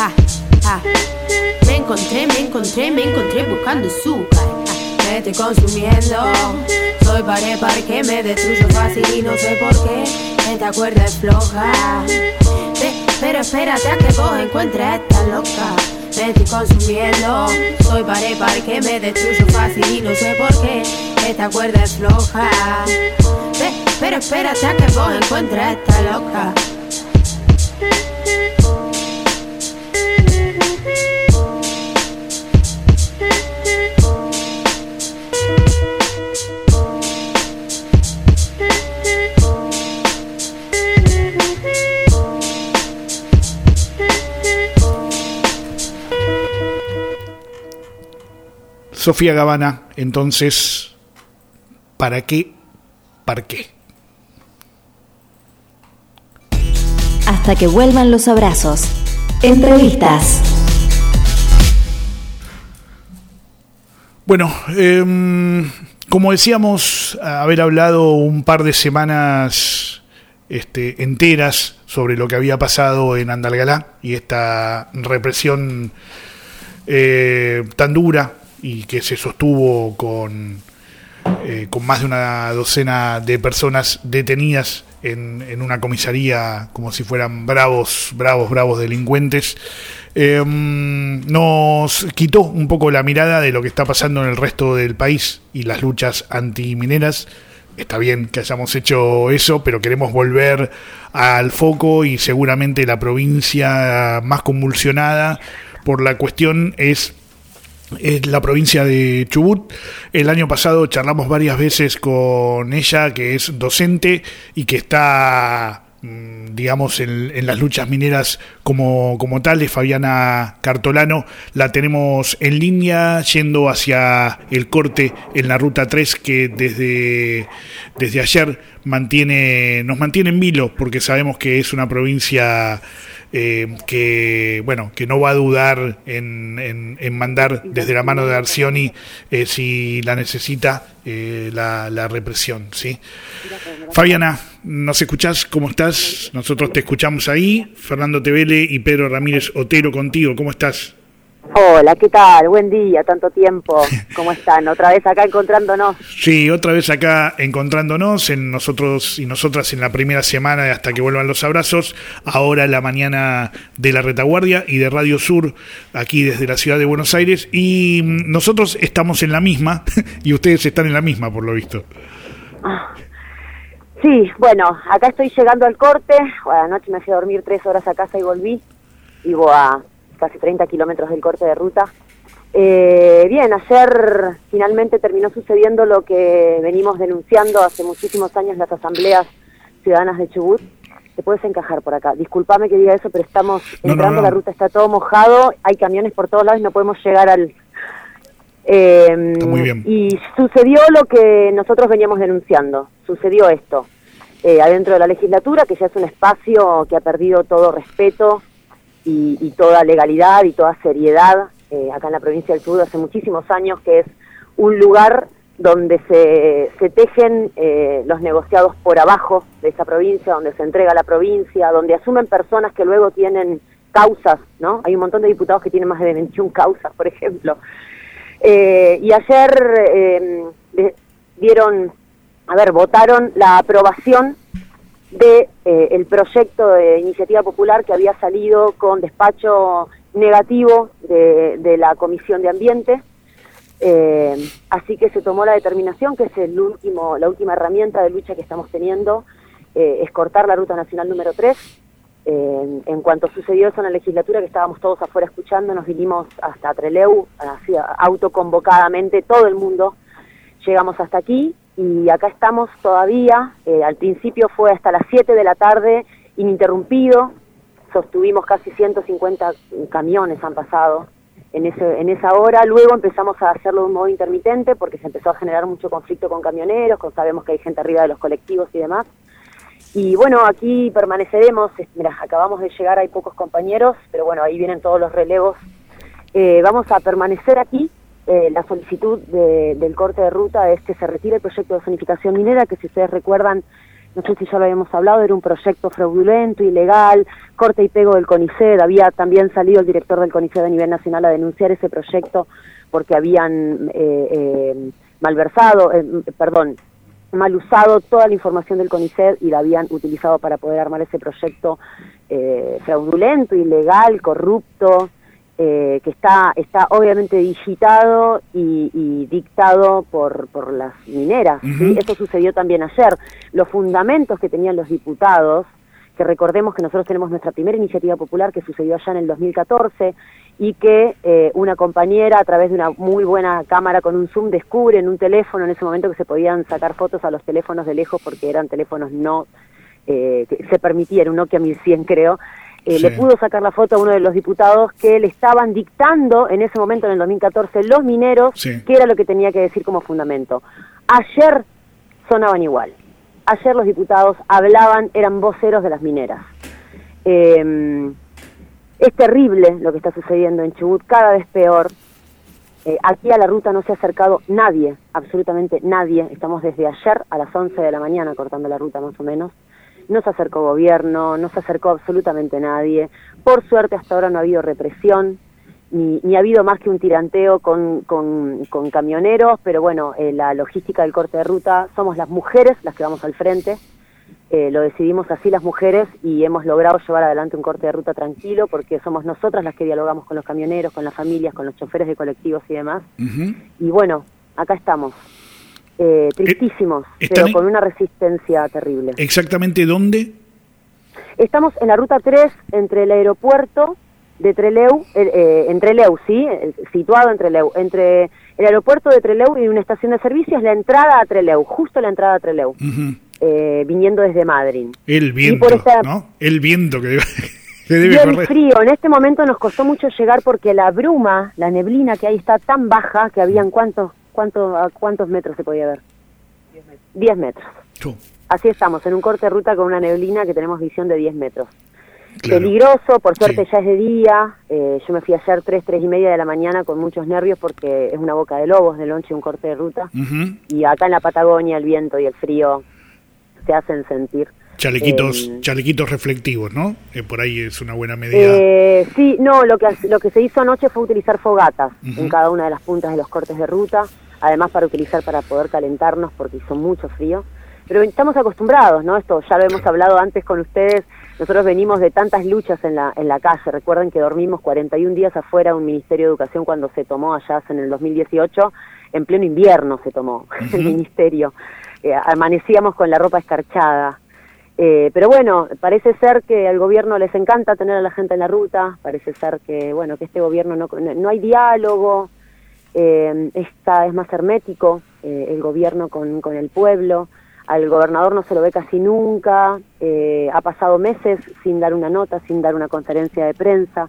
Me encontré buscando azúcar. Me estoy consumiendo, soy par que me destruyo fácil y no sé por qué esta cuerda es floja. Pero espérate a que vos encuentres a esta loca. Me estoy consumiendo, soy par que me destruyo fácil y no sé por qué esta cuerda es floja. Pero espérate a que vos encuentres a esta loca. Sofía Gavana, entonces, ¿para qué? ¿Para qué? Hasta que vuelvan los abrazos. Entrevistas. Bueno, como decíamos, haber hablado un par de semanas enteras sobre lo que había pasado en Andalgalá y esta represión tan dura y que se sostuvo con más de una docena de personas detenidas en una comisaría como si fueran bravos delincuentes, nos quitó un poco la mirada de lo que está pasando en el resto del país y las luchas antimineras. Está bien que hayamos hecho eso, pero queremos volver al foco, y seguramente la provincia más convulsionada por la cuestión es la provincia de Chubut. El año pasado charlamos varias veces con ella, que es docente y que está digamos, en las luchas mineras como tal, de Fabiana Cartolano. La tenemos en línea yendo hacia el corte en la Ruta 3, que desde ayer nos mantiene en vilo, porque sabemos que es una provincia que no va a dudar en mandar desde la mano de Arcioni, si la necesita, la represión, ¿sí? Fabiana, ¿nos escuchás? ¿Cómo estás? Nosotros te escuchamos ahí. Fernando Tevele y Pedro Ramírez Otero contigo. ¿Cómo estás? Hola, ¿qué tal? Buen día, tanto tiempo. ¿Cómo están? ¿Otra vez acá encontrándonos? Sí, otra vez acá encontrándonos, en nosotros y nosotras en la primera semana hasta que vuelvan los abrazos. Ahora la mañana de La Retaguardia y de Radio Sur, aquí desde la ciudad de Buenos Aires. Y nosotros estamos en la misma y ustedes están en la misma, por lo visto. Sí, bueno, acá estoy llegando al corte. Anoche me fui a dormir 3 horas a casa y volví. Vivo a casi 30 kilómetros del corte de ruta. Bien, ayer finalmente terminó sucediendo lo que venimos denunciando hace muchísimos años, las asambleas ciudadanas de Chubut. Te puedes encajar por acá. Disculpame que diga eso, pero estamos entrando, la ruta está todo mojado, hay camiones por todos lados y no podemos llegar al... Está muy bien. Y sucedió lo que nosotros veníamos denunciando. Sucedió esto. Adentro de la legislatura, que ya es un espacio que ha perdido todo respeto y toda legalidad y toda seriedad, acá en la provincia del Chubut hace muchísimos años, que es un lugar donde se tejen los negociados por abajo de esa provincia, donde se entrega la provincia, donde asumen personas que luego tienen causas, ¿no? Hay un montón de diputados que tienen más de 21 causas, por ejemplo. Y ayer votaron la aprobación de el proyecto de iniciativa popular que había salido con despacho negativo de la Comisión de Ambiente. Así que se tomó la determinación, que es la última herramienta de lucha que estamos teniendo, es cortar la Ruta Nacional número 3. En cuanto sucedió eso en la legislatura, que estábamos todos afuera escuchando, nos vinimos hasta Trelew, así, autoconvocadamente, todo el mundo, llegamos hasta aquí. Y acá estamos todavía. Al principio fue hasta las 7 de la tarde, ininterrumpido. Sostuvimos casi 150 camiones han pasado en esa hora. Luego empezamos a hacerlo de un modo intermitente porque se empezó a generar mucho conflicto con camioneros, sabemos que hay gente arriba de los colectivos y demás. Y bueno, aquí permaneceremos. Mira, acabamos de llegar, hay pocos compañeros, pero bueno, ahí vienen todos los relevos. Vamos a permanecer aquí. La solicitud del corte de ruta es que se retire el proyecto de zonificación minera, que si ustedes recuerdan, no sé si ya lo habíamos hablado, era un proyecto fraudulento, ilegal, corte y pego del CONICET. Había también salido el director del CONICET a nivel nacional a denunciar ese proyecto porque habían mal usado toda la información del CONICET y la habían utilizado para poder armar ese proyecto fraudulento, ilegal, corrupto, que está obviamente digitado y dictado por las mineras. ¿Sí? Eso sucedió también ayer. Los fundamentos que tenían los diputados, que recordemos que nosotros tenemos nuestra primera iniciativa popular que sucedió allá en el 2014 y que una compañera a través de una muy buena cámara con un zoom descubre en un teléfono en ese momento que se podían sacar fotos a los teléfonos de lejos porque eran teléfonos que se permitía, era un Nokia 1100 creo. Sí. Le pudo sacar la foto a uno de los diputados que le estaban dictando en ese momento, en el 2014, los mineros, sí, qué era lo que tenía que decir como fundamento. Ayer sonaban igual. Ayer los diputados hablaban, eran voceros de las mineras. Es terrible lo que está sucediendo en Chubut, cada vez peor. Aquí a la ruta no se ha acercado nadie, absolutamente nadie. Estamos desde ayer a las 11 de la mañana cortando la ruta más o menos. No se acercó gobierno, no se acercó absolutamente nadie. Por suerte hasta ahora no ha habido represión, ni ha habido más que un tiranteo con camioneros, pero bueno, la logística del corte de ruta, somos las mujeres las que vamos al frente, lo decidimos así las mujeres y hemos logrado llevar adelante un corte de ruta tranquilo porque somos nosotras las que dialogamos con los camioneros, con las familias, con los choferes de colectivos y demás. Y bueno, acá estamos. Tristísimos, pero con una resistencia terrible. ¿Exactamente dónde? Estamos en la ruta 3 entre el aeropuerto de Trelew, en Trelew, ¿sí? Situado en Trelew, entre el aeropuerto de Trelew y una estación de servicio es la entrada a Trelew, justo la entrada a Trelew. viniendo desde Madrid. El viento, ¿no? El viento que debe y el correr. frío. En este momento nos costó mucho llegar porque la bruma, la neblina que hay está tan baja que habían ¿a cuántos metros se podía ver? 10 metros. Así estamos, en un corte de ruta con una neblina que tenemos visión de 10 metros. Claro. Peligroso, por suerte ya es de día. Yo me fui ayer 3:30 de la mañana con muchos nervios porque es una boca de lobos de noche, un corte de ruta. Y acá en la Patagonia el viento y el frío se hacen sentir. Chalequitos reflectivos, ¿no? Por ahí es una buena medida. Sí, no, lo que se hizo anoche fue utilizar fogatas en cada una de las puntas de los cortes de ruta, además para poder calentarnos porque hizo mucho frío. Pero estamos acostumbrados, ¿no? Esto ya lo hemos hablado antes con ustedes. Nosotros venimos de tantas luchas en la calle. Recuerden que dormimos 41 días afuera de un Ministerio de Educación cuando se tomó allá en el 2018. En pleno invierno se tomó el ministerio. Amanecíamos con la ropa escarchada. Pero bueno, parece ser que al gobierno les encanta tener a la gente en la ruta. Parece ser que, bueno, que este gobierno no hay diálogo. Es cada vez más hermético el gobierno con el pueblo. Al gobernador no se lo ve casi nunca, ha pasado meses sin dar una nota, sin dar una conferencia de prensa.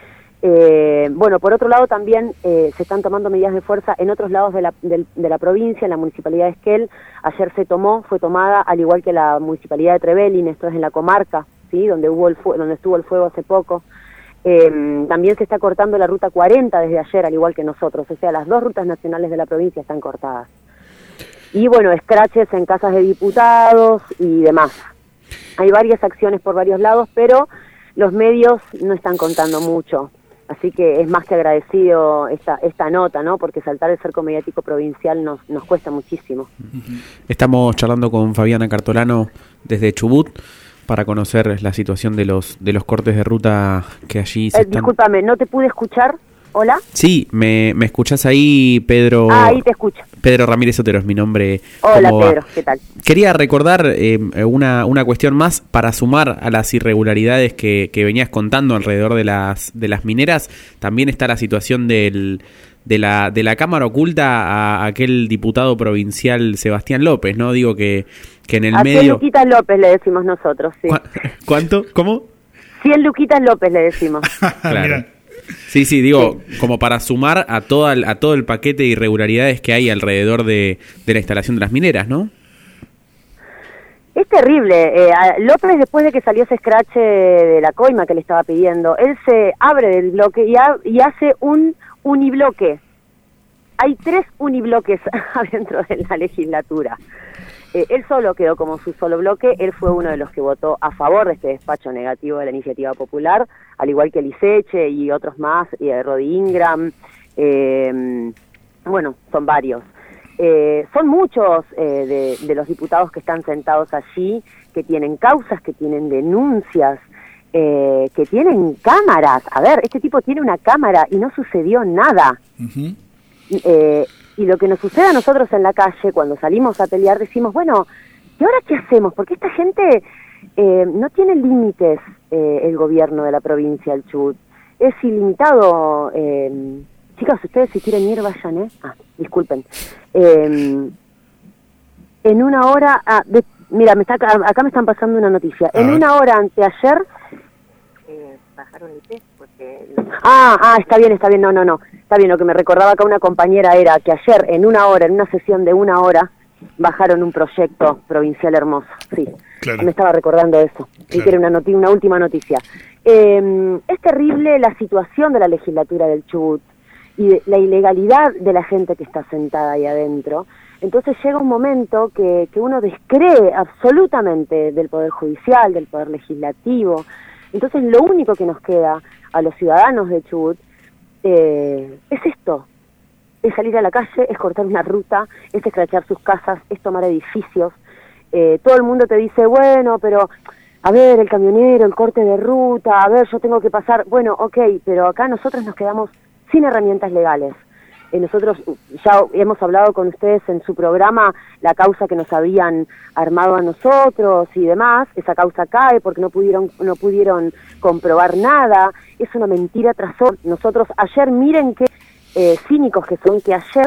Bueno, por otro lado también se están tomando medidas de fuerza en otros lados de la provincia, en la municipalidad de Esquel. Ayer fue tomada, al igual que la municipalidad de Trevelin, esto es en la comarca, ¿sí? donde estuvo el fuego hace poco. También se está cortando la ruta 40 desde ayer, al igual que nosotros, o sea, las dos rutas nacionales de la provincia están cortadas. Y bueno, escraches en casas de diputados y demás. Hay varias acciones por varios lados, pero los medios no están contando mucho. Así que es más que agradecido esta nota, ¿no? Porque saltar el cerco mediático provincial nos cuesta muchísimo. Estamos charlando con Fabiana Cartolano desde Chubut para conocer la situación de los cortes de ruta que allí se están... Discúlpame, no te pude escuchar. ¿Hola? Sí, ¿me escuchás ahí, Pedro? Ahí te escucho. Pedro Ramírez Otero es mi nombre. Hola, Pedro, ¿qué tal? Quería recordar una cuestión más para sumar a las irregularidades que venías contando alrededor de las mineras. También está la situación de la cámara oculta a aquel diputado provincial Sebastián López, ¿no? Digo que en el medio... 100 Luquitas López le decimos nosotros, sí. ¿Cuánto? ¿Cómo? 100 Luquitas López le decimos. Claro. Sí, digo, como para sumar a todo el paquete de irregularidades que hay alrededor de la instalación de las mineras, ¿no? Es terrible. López, después de que salió ese escrache de la coima que le estaba pidiendo, él se abre del bloque y hace un unibloque. Hay 3 unibloques adentro de la legislatura. Él solo quedó como su solo bloque. Él fue uno de los que votó a favor de este despacho negativo de la iniciativa popular, al igual que Liceche y otros más, Rodi Ingram, bueno, son varios. Son muchos de los diputados que están sentados allí, que tienen causas, que tienen denuncias, que tienen cámaras. A ver, este tipo tiene una cámara y no sucedió nada. Y lo que nos sucede a nosotros en la calle, cuando salimos a pelear, decimos, bueno, ¿y ahora qué hacemos? Porque esta gente no tiene límites, el gobierno de la provincia del Chubut. Es ilimitado. Chicas, ustedes si quieren ir, vayan, ¿eh? Disculpen. En una hora... mira, acá me están pasando una noticia. En una hora anteayer... bajaron el test porque... está bien, no. Está bien, lo que me recordaba acá una compañera era que ayer, en una sesión de 1 hora, bajaron un proyecto provincial hermoso. Sí, claro. Me estaba recordando eso. Claro. Y que era una última noticia. Es terrible la situación de la legislatura del Chubut y la ilegalidad de la gente que está sentada ahí adentro. Entonces llega un momento que uno descree absolutamente del Poder Judicial, del Poder Legislativo. Entonces lo único que nos queda a los ciudadanos de Chubut es esto, es salir a la calle, es cortar una ruta, es escrachar sus casas, es tomar edificios. Todo el mundo te dice, bueno, pero a ver, el camionero, el corte de ruta, a ver, yo tengo que pasar. Bueno, ok, pero acá nosotros nos quedamos sin herramientas legales. Nosotros ya hemos hablado con ustedes en su programa la causa que nos habían armado a nosotros y demás. Esa causa cae porque no pudieron comprobar nada. Es una mentira tras otra. Nosotros ayer, miren qué cínicos que son, que ayer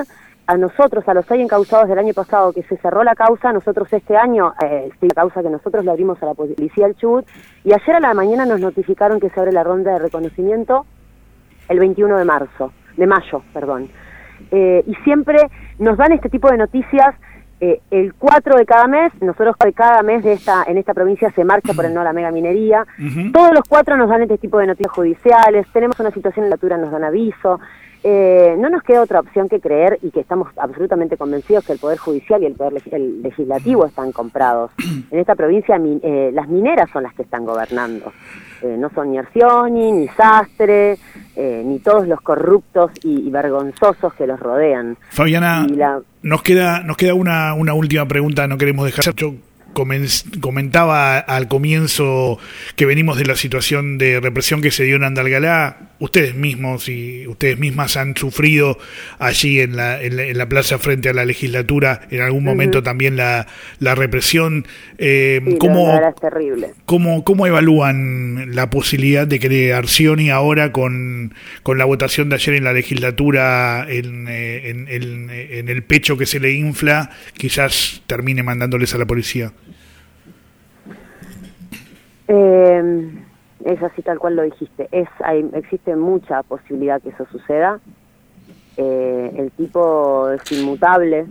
a nosotros, a los 6 encausados del año pasado, que se cerró la causa, nosotros este año, la causa que nosotros le abrimos a la policía del Chubut, y ayer a la mañana nos notificaron que se abre la ronda de reconocimiento el 21 de mayo. Y siempre nos dan este tipo de noticias el 4 de cada mes. Nosotros cada mes en esta provincia se marcha por el no a la mega minería. Todos los 4 nos dan este tipo de noticias judiciales. Tenemos una situación en la altura, nos dan aviso. No nos queda otra opción que creer, y que estamos absolutamente convencidos, que el Poder Judicial y el Poder Legislativo están comprados. En esta provincia las mineras son las que están gobernando. No son ni Arcioni, ni Sastre, ni todos los corruptos y vergonzosos que los rodean. Fabiana, nos queda una última pregunta, no queremos dejar. Yo comentaba al comienzo que venimos de la situación de represión que se dio en Andalgalá. Ustedes mismos y ustedes mismas han sufrido allí en la plaza frente a la legislatura en algún momento también la represión. Sí, la es terrible. ¿Cómo evalúan la posibilidad de que Arcioni ahora con la votación de ayer en la legislatura en el pecho que se le infla, quizás termine mandándoles a la policía? Es así tal cual lo dijiste. Existe mucha posibilidad que eso suceda. El tipo es inmutable.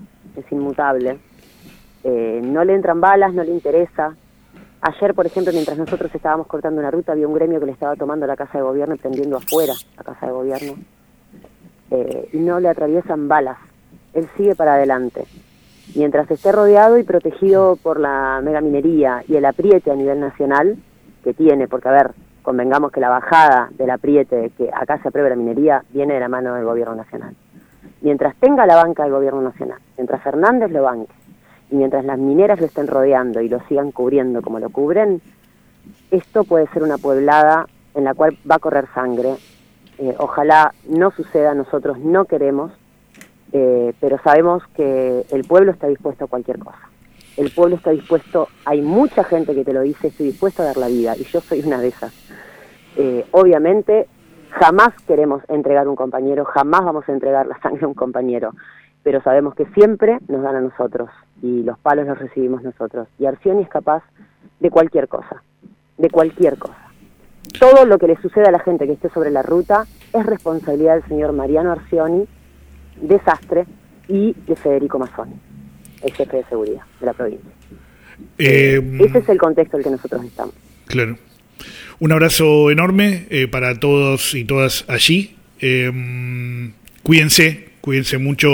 No le entran balas, no le interesa. Ayer, por ejemplo, mientras nosotros estábamos cortando una ruta, había un gremio que le estaba tomando la casa de gobierno y prendiendo afuera la casa de gobierno. Y no le atraviesan balas. Él sigue para adelante. Mientras esté rodeado y protegido por la megaminería y el apriete a nivel nacional que tiene, porque, a ver, convengamos que la bajada del apriete que acá se apruebe la minería viene de la mano del gobierno nacional. Mientras tenga la banca del gobierno nacional, mientras Fernández lo banque, y mientras las mineras lo estén rodeando y lo sigan cubriendo como lo cubren, esto puede ser una pueblada en la cual va a correr sangre. Ojalá no suceda, nosotros no queremos, pero sabemos que el pueblo está dispuesto a cualquier cosa. El pueblo está dispuesto, hay mucha gente que te lo dice, estoy dispuesto a dar la vida, y yo soy una de esas. Obviamente, jamás queremos entregar un compañero, jamás vamos a entregar la sangre a un compañero, pero sabemos que siempre nos dan a nosotros, y los palos los recibimos nosotros. Y Arcioni es capaz de cualquier cosa, de cualquier cosa. Todo lo que le suceda a la gente que esté sobre la ruta es responsabilidad del señor Mariano Arcioni, de Sastre, y de Federico Mazzoni, el jefe de seguridad de la provincia. Ese es el contexto en el que nosotros estamos. Claro. Un abrazo enorme para todos y todas allí. Cuídense mucho,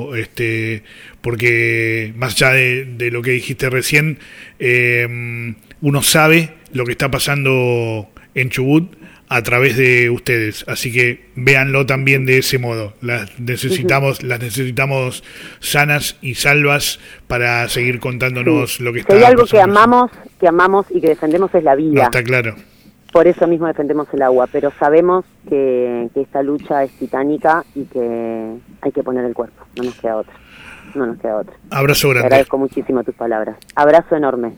porque más allá de lo que dijiste recién, uno sabe lo que está pasando en Chubut a través de ustedes, así que véanlo también de ese modo. Las necesitamos sanas y salvas para seguir contándonos lo que está pasando. Si hay algo que amamos y que defendemos es la vida. No, está claro. Por eso mismo defendemos el agua, pero sabemos que esta lucha es titánica y que hay que poner el cuerpo, no nos queda otra. Abrazo grande. Te agradezco muchísimo tus palabras. Abrazo enorme.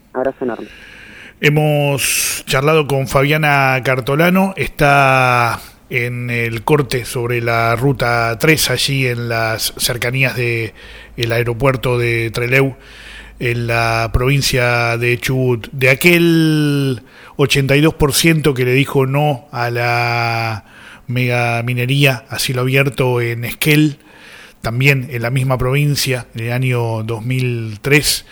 Hemos charlado con Fabiana Cartolano, está en el corte sobre la ruta 3, allí en las cercanías del aeropuerto de Trelew, en la provincia de Chubut. De aquel 82% que le dijo no a la megaminería a cielo abierto en Esquel, también en la misma provincia, en el año 2003,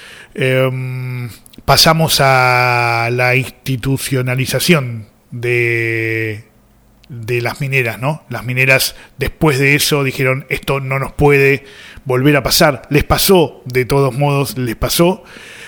pasamos a la institucionalización de las mineras, ¿no? Las mineras después de eso dijeron, esto no nos puede volver a pasar. Les pasó, de todos modos, y les pasó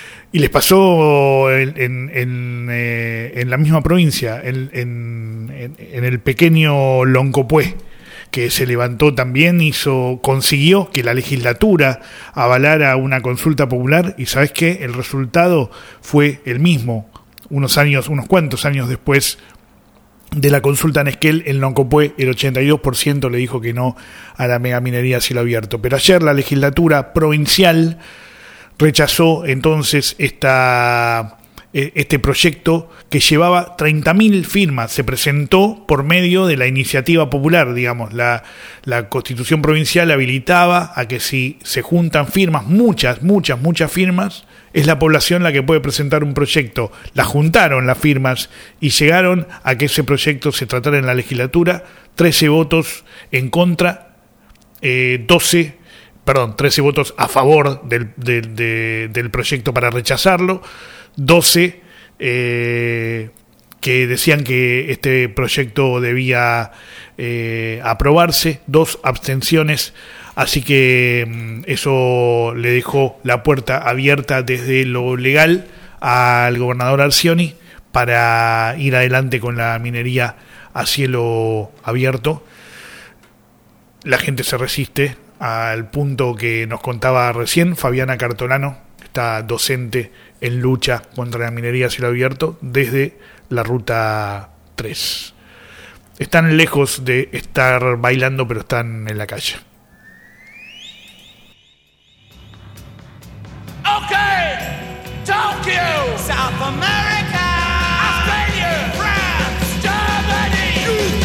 en la misma provincia, en el pequeño Loncopué, que se levantó también, consiguió que la legislatura avalara una consulta popular, y ¿sabes qué? El resultado fue el mismo, unos cuantos años después de la consulta en Esquel. En Loncopué el 82% le dijo que no a la megaminería a cielo abierto, pero ayer la legislatura provincial rechazó entonces esta este proyecto que llevaba 30.000 firmas. Se presentó por medio de la iniciativa popular, digamos. La Constitución provincial habilitaba a que si se juntan firmas, muchas firmas, es la población la que puede presentar un proyecto. La juntaron las firmas y llegaron a que ese proyecto se tratara en la legislatura. 13 votos en contra, 13 votos a favor del proyecto para rechazarlo, 12 que decían que este proyecto debía aprobarse, 2 abstenciones. Así que eso le dejó la puerta abierta desde lo legal al gobernador Arcioni para ir adelante con la minería a cielo abierto. La gente se resiste al punto que nos contaba recién Fabiana Cartolano, esta docente en lucha contra la minería a cielo abierto desde la Ruta 3. Están lejos de estar bailando, pero están en la calle. Okay, Tokyo, South America, Australia, France, Germany, UK,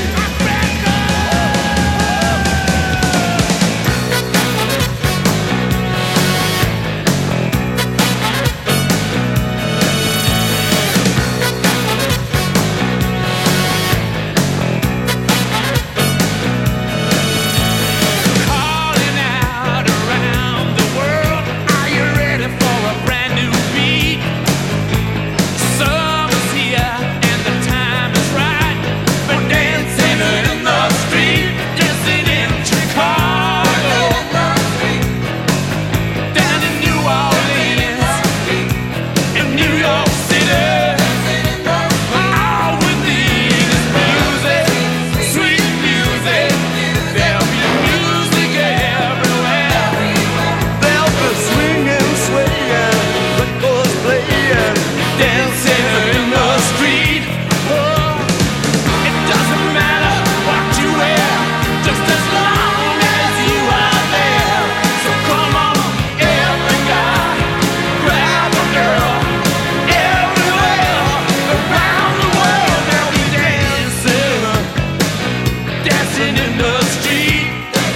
calling out around the world. Are you ready for a brand new beat? Summer's here and the time is right for dancing in the street, dancing in Chicago, down in New Orleans, in New York City. All we need is music, sweet music. There'll be music everywhere. There'll be swinging, swaying, records playing, dancing in the street. Oh, it doesn't matter what you wear, just as long as you are there. So come on, every guy, grab a girl. Everywhere around the world, they'll be dancing, dancing in the street.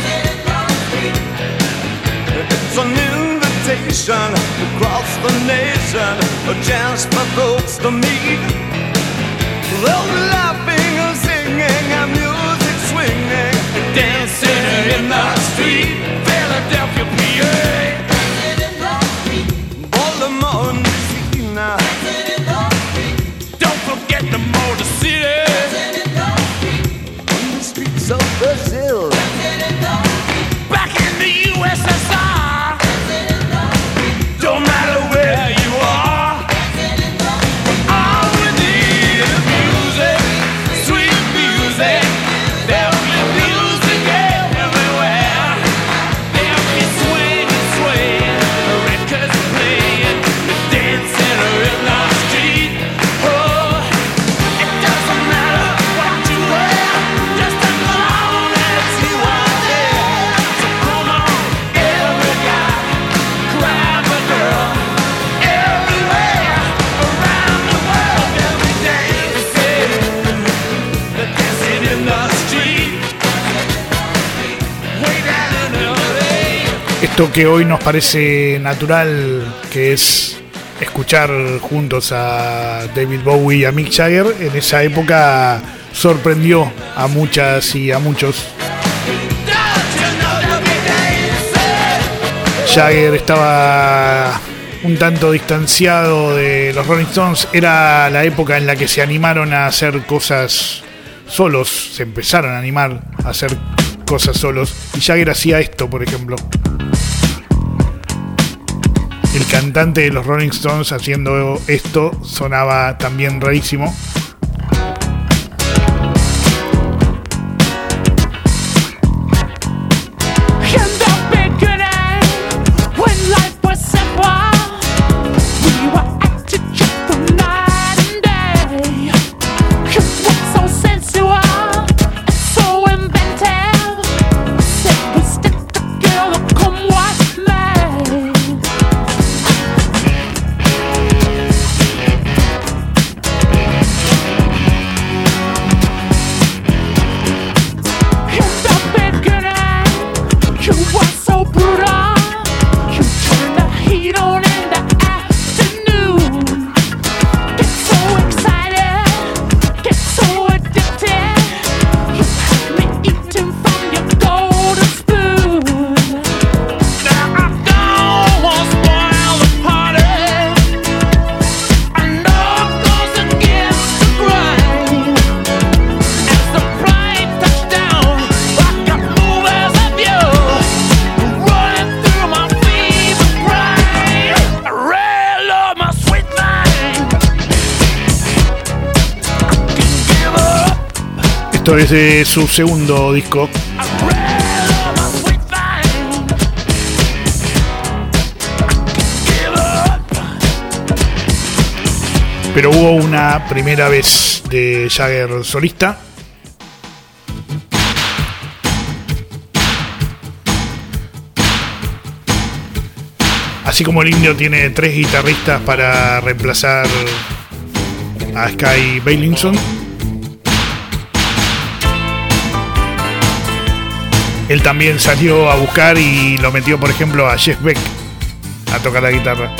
It's an invitation across the nation, a chance for folks to meet. They'll be laughing and singing and music swinging, dancing in the street. Philadelphia, PA, Baltimore, Messina. Don't forget the Motor City, on the streets of Brazil, back in the USSR. Don't matter where you are, all we need is music, sweet music. There'll be music everywhere. There'll be swinging, swaying, records playing, dancing in the street. Oh, it doesn't matter what you wear, just as long as you are there. So come on, every guy, grab a girl. Everywhere around the world, they'll be dancing, dancing in the street. Way down in LA. Esto que hoy nos parece natural, que es escuchar juntos a David Bowie y a Mick Jagger, en esa época sorprendió a muchas y a muchos. Jagger estaba un tanto distanciado de los Rolling Stones. Era la época en la que se animaron a hacer cosas solos, se empezaron a animar a hacer cosas solos, y Jagger hacía esto, por ejemplo. El cantante de los Rolling Stones haciendo esto sonaba también rarísimo. Esto es de su segundo disco. Pero hubo una primera vez de Jagger solista. Así como el Indio tiene 3 guitarristas para reemplazar a Sky Bailinson, él también salió a buscar y lo metió, por ejemplo, a Jeff Beck a tocar la guitarra.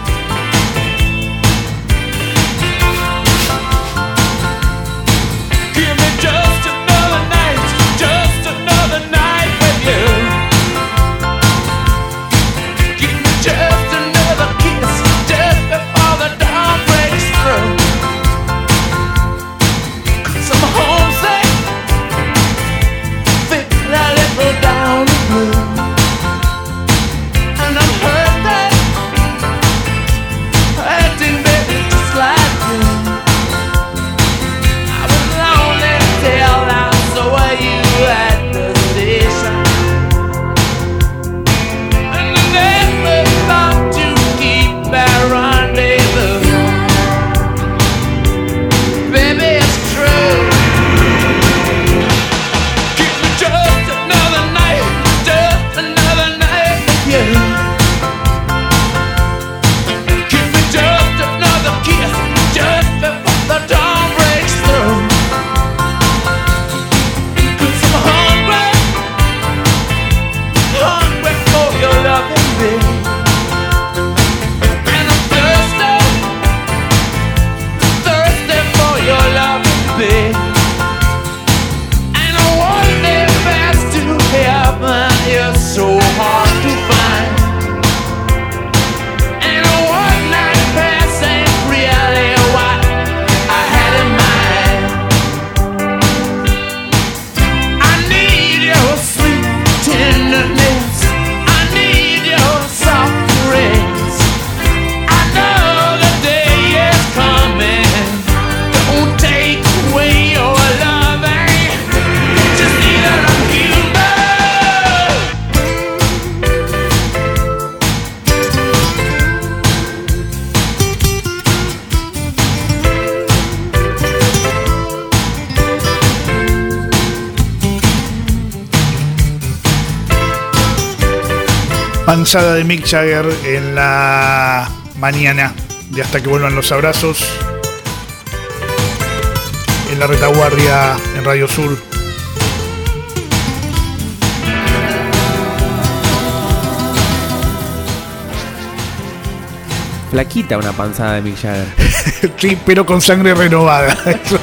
Panzada de Mick Jagger en la mañana de Hasta que vuelvan los abrazos, en la retaguardia en Radio Sur. Flaquita una panzada de Mick Jagger. Sí, pero con sangre renovada.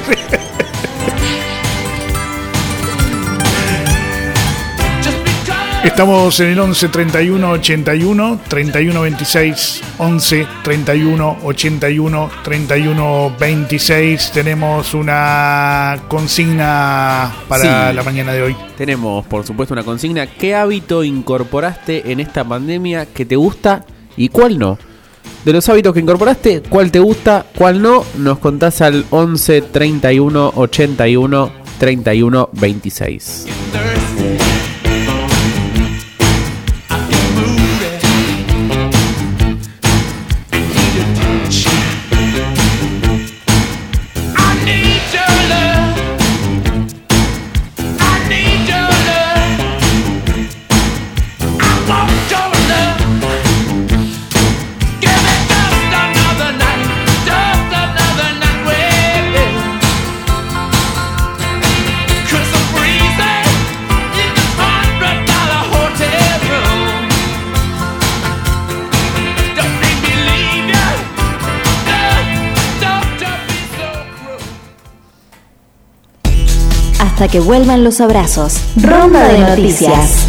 Estamos en el 11 31 81 31 26 11 31 81 31 26. Tenemos una consigna para la mañana de hoy. Tenemos, por supuesto, una consigna. ¿Qué hábito incorporaste en esta pandemia que te gusta y cuál no? De los hábitos que incorporaste, ¿cuál te gusta, cuál no? Nos contás al 11 31 81 31 26. Hasta que vuelvan los abrazos. Ronda de noticias.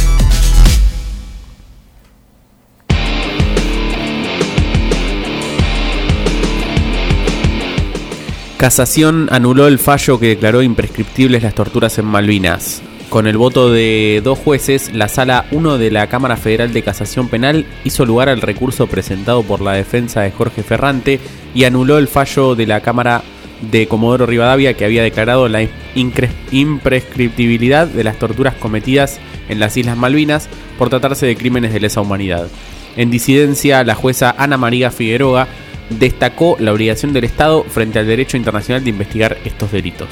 Casación anuló el fallo que declaró imprescriptibles las torturas en Malvinas. Con el voto de 2 jueces, la Sala 1 de la Cámara Federal de Casación Penal hizo lugar al recurso presentado por la defensa de Jorge Ferrante y anuló el fallo de la Cámara de Comodoro Rivadavia, que había declarado la imprescriptibilidad de las torturas cometidas en las Islas Malvinas por tratarse de crímenes de lesa humanidad. En disidencia, la jueza Ana María Figueroa destacó la obligación del Estado frente al derecho internacional de investigar estos delitos.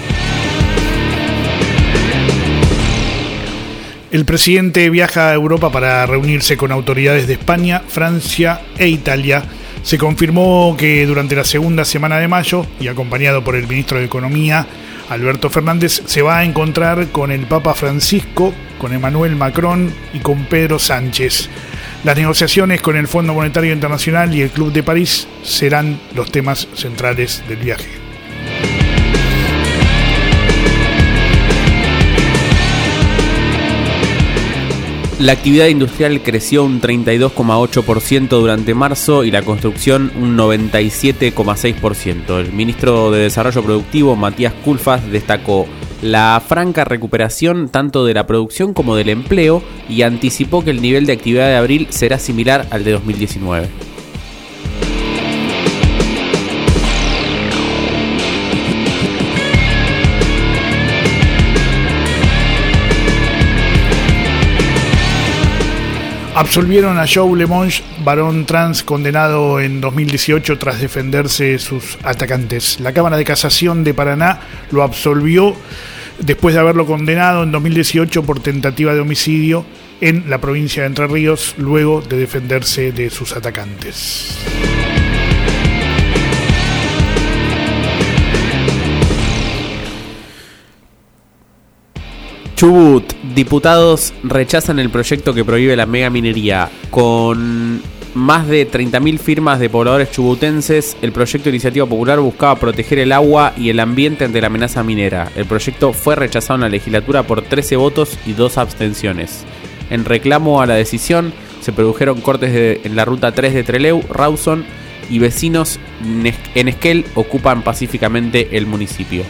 El presidente viaja a Europa para reunirse con autoridades de España, Francia e Italia. Se confirmó que durante la segunda semana de mayo, y acompañado por el ministro de Economía, Alberto Fernández, se va a encontrar con el Papa Francisco, con Emmanuel Macron y con Pedro Sánchez. Las negociaciones con el Fondo Monetario Internacional y el Club de París serán los temas centrales del viaje. La actividad industrial creció un 32,8% durante marzo y la construcción un 97,6%. El ministro de Desarrollo Productivo, Matías Culfas, destacó la franca recuperación tanto de la producción como del empleo y anticipó que el nivel de actividad de abril será similar al de 2019. Absolvieron a Joe Lemonge, varón trans condenado en 2018 tras defenderse de sus atacantes. La Cámara de Casación de Paraná lo absolvió después de haberlo condenado en 2018 por tentativa de homicidio en la provincia de Entre Ríos, luego de defenderse de sus atacantes. Chubut, diputados rechazan el proyecto que prohíbe la megaminería. Con más de 30.000 firmas de pobladores chubutenses, el proyecto de iniciativa popular buscaba proteger el agua y el ambiente ante la amenaza minera. El proyecto fue rechazado en la legislatura por 13 votos y 2 abstenciones. En reclamo a la decisión, se produjeron cortes en la ruta 3 de Trelew, Rawson, y vecinos en Esquel ocupan pacíficamente el municipio.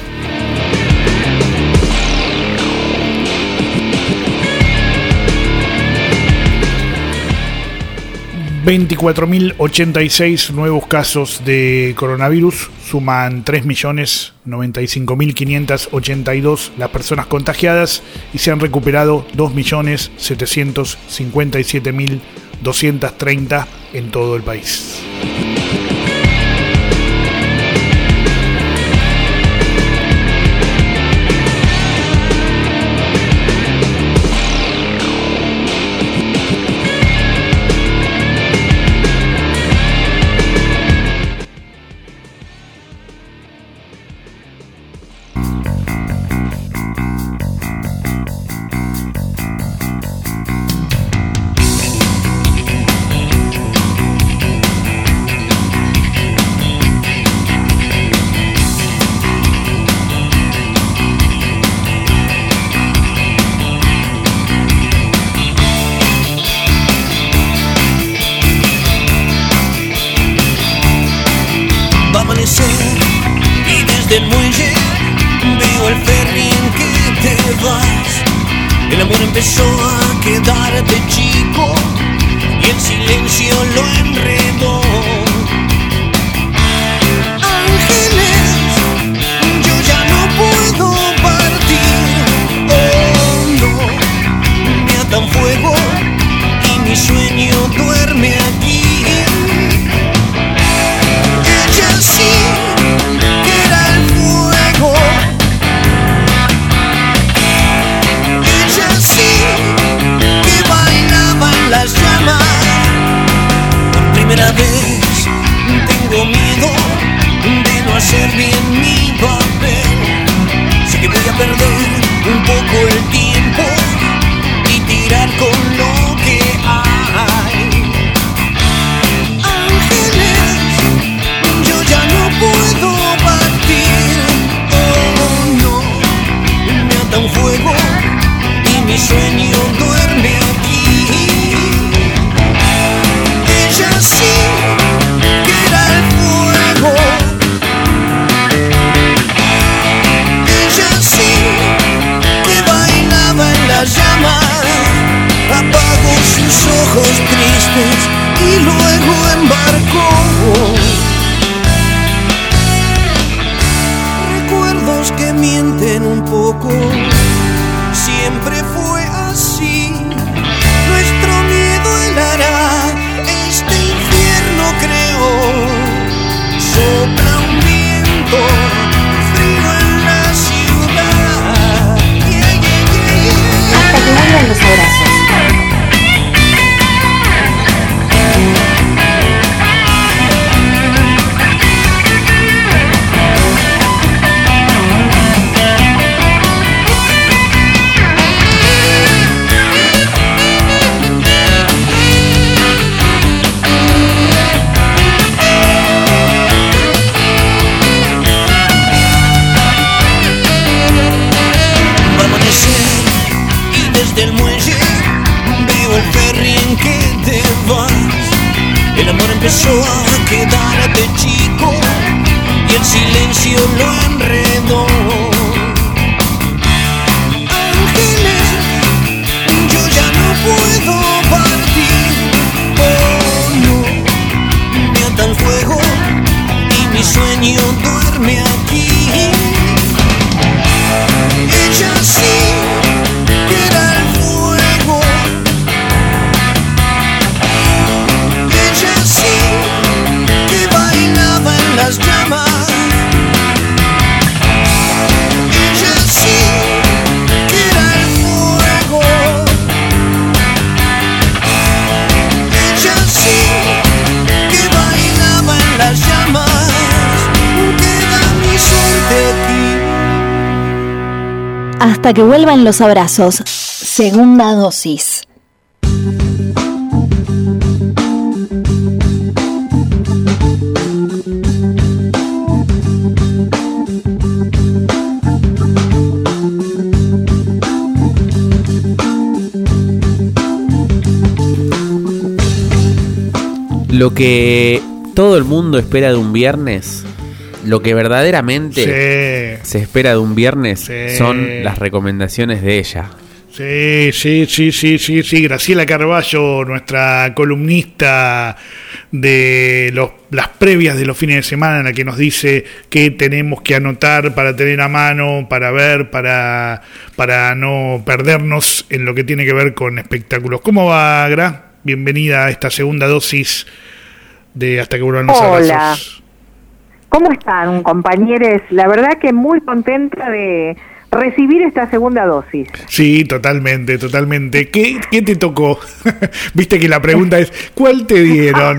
24.086 nuevos casos de coronavirus, suman 3.095.582 las personas contagiadas y se han recuperado 2.757.230 en todo el país. Y desde el muelle veo el ferry en que te vas. El amor empezó a quedarte chico y el silencio lo enredó. Ángeles, yo ya no puedo partir. Oh no, me atan fuego y mi sueño duerme aquí. Sí, que era el fuego. Ella sí, que bailaban las llamas. Por primera vez tengo miedo de no hacer bien mi papel. Sé que voy a perder un poco el tiempo y tirar con lo que hay. Puedo partir, oh no, me ata un fuego y mi sueño duerme aquí. Ella sí que era el fuego. loco. Siempre fue así. Nuestro miedo helará este infierno, creo. Sopla un viento frío en la ciudad. Yeah, yeah, yeah, yeah. Hasta que vuelvan los abrazos. Del muelle veo el ferry en que te vas. El amor empezó a quedarte chico y el silencio lo enredó. Ángeles, yo ya no puedo partir. Oh no, me ata el fuego y mi sueño duerme aquí. Ella sí que era el fuego. Ella sí que bailaba en las llamas. Ella sí que era el fuego. Ella sí que bailaba en las llamas. Queda mi suerte aquí. Hasta que vuelvan los abrazos. Segunda dosis. Lo que todo el mundo espera de un viernes, lo que verdaderamente se espera de un viernes, son las recomendaciones de ella. Sí. Graciela Carballo, nuestra columnista de las previas de los fines de semana, en la que nos dice qué tenemos que anotar para tener a mano, para ver, para no perdernos en lo que tiene que ver con espectáculos. ¿Cómo va, Gra? Bienvenida a esta segunda dosis de Hasta que vuelvan los abrazos. Hola. ¿Cómo están, compañeros? La verdad que muy contenta de recibir esta segunda dosis. Sí, totalmente. ¿Qué te tocó? Viste que la pregunta es, ¿cuál te dieron?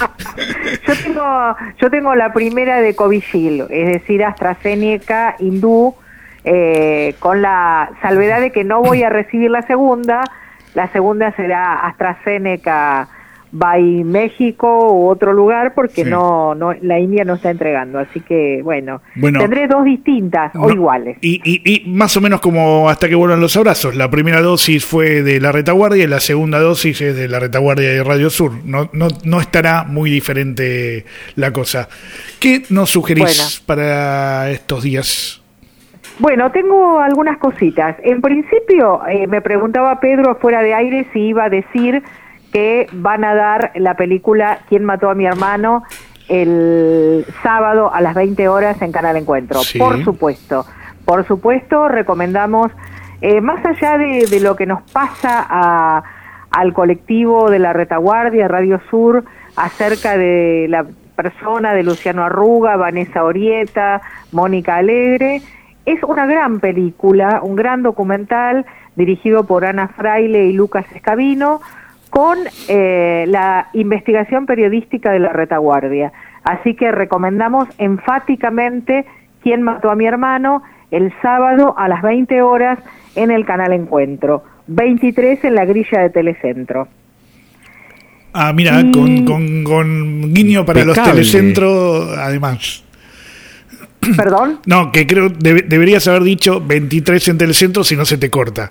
Yo tengo la primera de Covishield, es decir, AstraZeneca hindú, con la salvedad de que no voy a recibir la segunda. La segunda será AstraZeneca by México u otro lugar, porque no la India no está entregando, así que bueno, tendré dos distintas o iguales. Y más o menos como Hasta que vuelvan los abrazos. La primera dosis fue de la retaguardia y la segunda dosis es de la retaguardia de Radio Sur. No estará muy diferente la cosa. ¿Qué nos sugerís para estos días? Bueno, tengo algunas cositas. En principio, me preguntaba Pedro fuera de aire si iba a decir que van a dar la película ¿Quién mató a mi hermano? El sábado a las 20 horas en Canal Encuentro. Sí. Por supuesto, recomendamos, más allá de lo que nos pasa al colectivo de la retaguardia, Radio Sur, acerca de la persona de Luciano Arruga, Vanessa Orieta, Mónica Alegre, es una gran película, un gran documental dirigido por Ana Fraile y Lucas Escabino, con la investigación periodística de la retaguardia. Así que recomendamos enfáticamente ¿Quién mató a mi hermano? El sábado a las 20 horas en el Canal Encuentro, 23 en la grilla de Telecentro. Ah, mira, con guiño para los telecentros, además. ¿Perdón? No, que creo deberías haber dicho 23 en Telecentro, si no se te corta.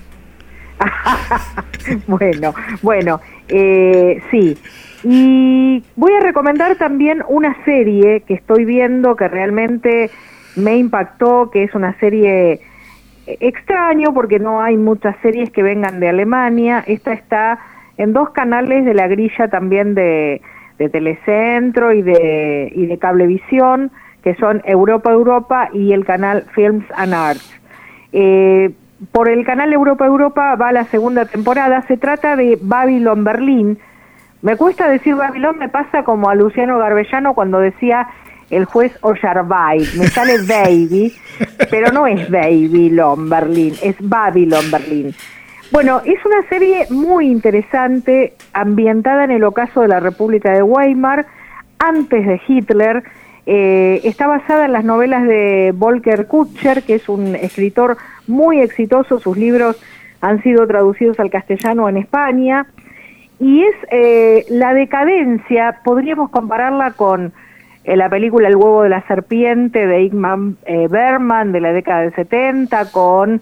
Bueno, sí. Y voy a recomendar también una serie que estoy viendo que realmente me impactó, que es una serie extraño porque no hay muchas series que vengan de Alemania. Esta está en dos canales de la grilla también de Telecentro y de Cablevisión, que son Europa y el canal Films and Arts. Por el canal Europa va la segunda temporada. Se trata de Babylon Berlín. Me cuesta decir Babylon, me pasa como a Luciano Garbellano cuando decía el juez Oyarbay. Me sale Baby, pero no es Babylon Berlín, es Babylon Berlín. Bueno, es una serie muy interesante, ambientada en el ocaso de la República de Weimar, antes de Hitler. Está basada en las novelas de Volker Kutscher, que es un escritor muy exitoso. Sus libros han sido traducidos al castellano en España. Y es la decadencia, podríamos compararla con la película El huevo de la serpiente de Ingmar Bergman de la década del 70, con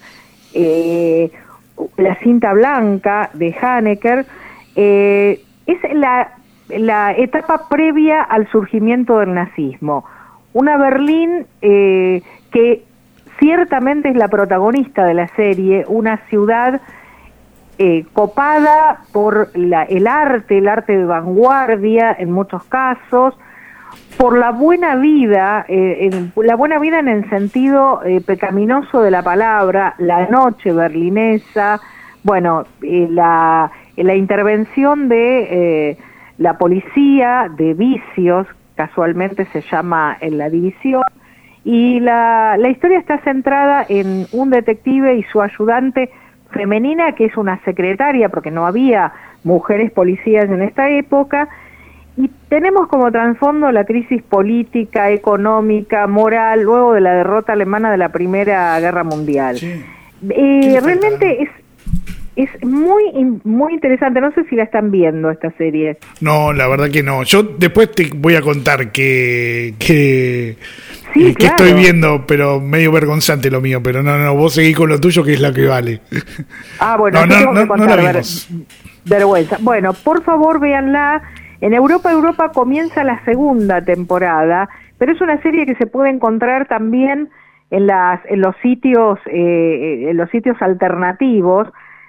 La cinta blanca de Haneke. Es la etapa previa al surgimiento del nazismo. Una Berlín que ciertamente es la protagonista de la serie, una ciudad copada por el arte de vanguardia en muchos casos, por la buena vida, la buena vida en el sentido pecaminoso de la palabra, la noche berlinesa, bueno, la intervención de la policía de vicios, casualmente se llama en La División, y la historia está centrada en un detective y su ayudante femenina, que es una secretaria, porque no había mujeres policías en esta época, y tenemos como trasfondo la crisis política, económica, moral, luego de la derrota alemana de la Primera Guerra Mundial. Sí. Realmente es muy interesante. No sé si la están viendo esta serie. No, la verdad que no. Yo después te voy a contar que sí, claro, estoy viendo, pero medio vergonzante lo mío. Pero no, vos seguís con lo tuyo, que es la que vale. Ah, bueno, no la vimos. Vergüenza. Bueno, por favor, véanla. En Europa comienza la segunda temporada, pero es una serie que se puede encontrar también en los sitios alternativos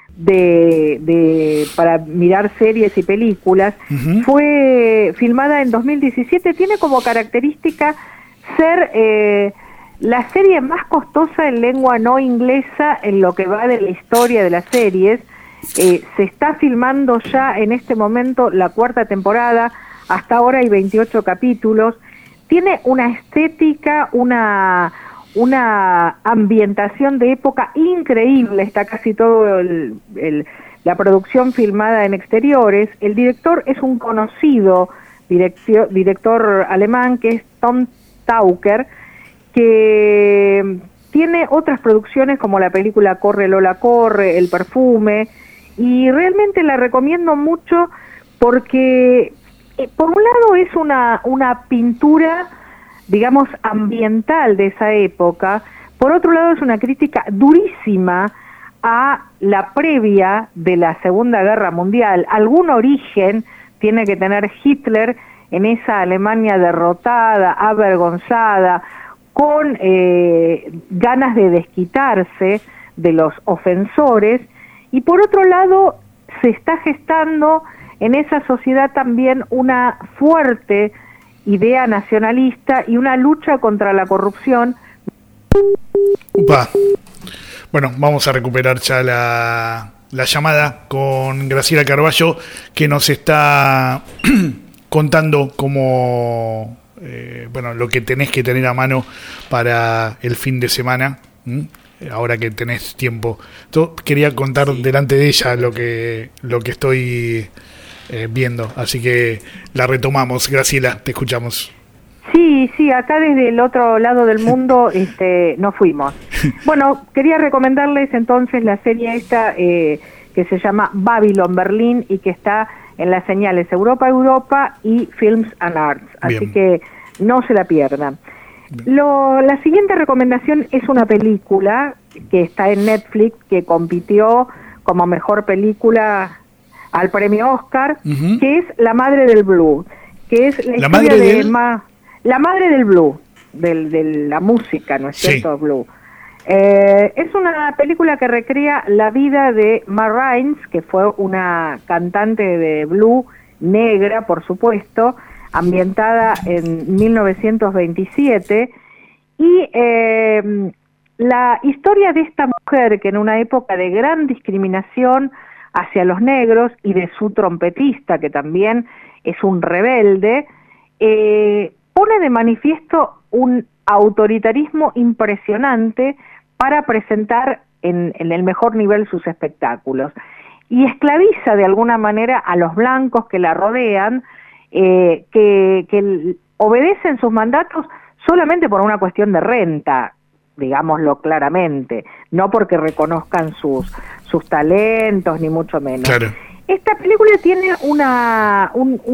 para mirar series y películas. Uh-huh. Fue filmada en 2017, tiene como característica ser la serie más costosa en lengua no inglesa en lo que va de la historia de las series. Se está filmando ya en este momento la cuarta temporada, hasta ahora hay 28 capítulos. Tiene una estética, una ambientación de época increíble, está casi todo la producción filmada en exteriores. El director es un conocido director alemán, que es Tom Taucher, que tiene otras producciones como la película Corre Lola Corre, El perfume, y realmente la recomiendo mucho porque por un lado es una pintura, digamos, ambiental de esa época. Por otro lado es una crítica durísima a la previa de la Segunda Guerra Mundial. Algún origen tiene que tener Hitler en esa Alemania derrotada, avergonzada, con ganas de desquitarse de los ofensores. Y por otro lado se está gestando en esa sociedad también una fuerte idea nacionalista y una lucha contra la corrupción. Upa. Bueno, vamos a recuperar ya la llamada con Graciela Carballo, que nos está contando cómo, lo que tenés que tener a mano para el fin de semana. Ahora que tenés tiempo. Yo quería contar delante de ella lo que estoy viendo, así que la retomamos. Graciela, te escuchamos. Sí, acá desde el otro lado del mundo nos fuimos. Bueno, quería recomendarles entonces la serie esta que se llama Babylon Berlín y que está en las señales Europa y Films and Arts, así Bien. Que no se la pierdan. La siguiente recomendación es una película que está en Netflix, que compitió como mejor película al premio Oscar, uh-huh. que es La Madre del Blues, que es la historia de La Madre del Blues, de la música, ¿no es cierto? Sí. Blues. Es una película que recrea la vida de Ma Raines, que fue una cantante de blues negra, por supuesto, ambientada en 1927, y la historia de esta mujer que en una época de gran discriminación hacia los negros y de su trompetista, que también es un rebelde, pone de manifiesto un autoritarismo impresionante para presentar en el mejor nivel sus espectáculos, y esclaviza de alguna manera a los blancos que la rodean, que obedecen sus mandatos solamente por una cuestión de renta, digámoslo claramente, no porque reconozcan sus talentos, ni mucho menos. Claro. Esta película tiene una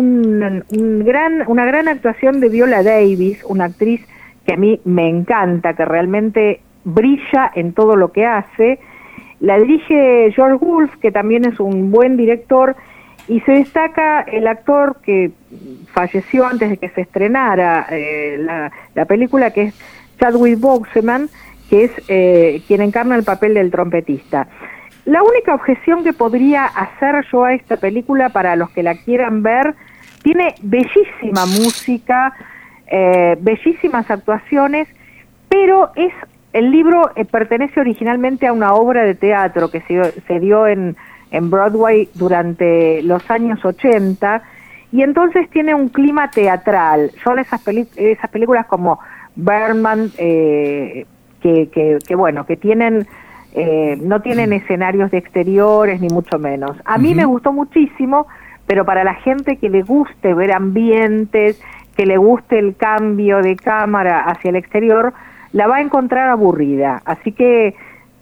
gran actuación de Viola Davis, una actriz que a mí me encanta, que realmente brilla en todo lo que hace. La dirige George Wolfe, que también es un buen director, y se destaca el actor que falleció antes de que se estrenara la película, que es Chadwick Boseman, que es quien encarna el papel del trompetista. La única objeción que podría hacer yo a esta película, para los que la quieran ver, tiene bellísima música, bellísimas actuaciones, pero el libro pertenece originalmente a una obra de teatro que se dio en Broadway durante los años 80, y entonces tiene un clima teatral. Son esas películas como Birdman, que tienen no tienen escenarios de exteriores, ni mucho menos. A mí me gustó muchísimo, pero para la gente que le guste ver ambientes, que le guste el cambio de cámara hacia el exterior, la va a encontrar aburrida. Así que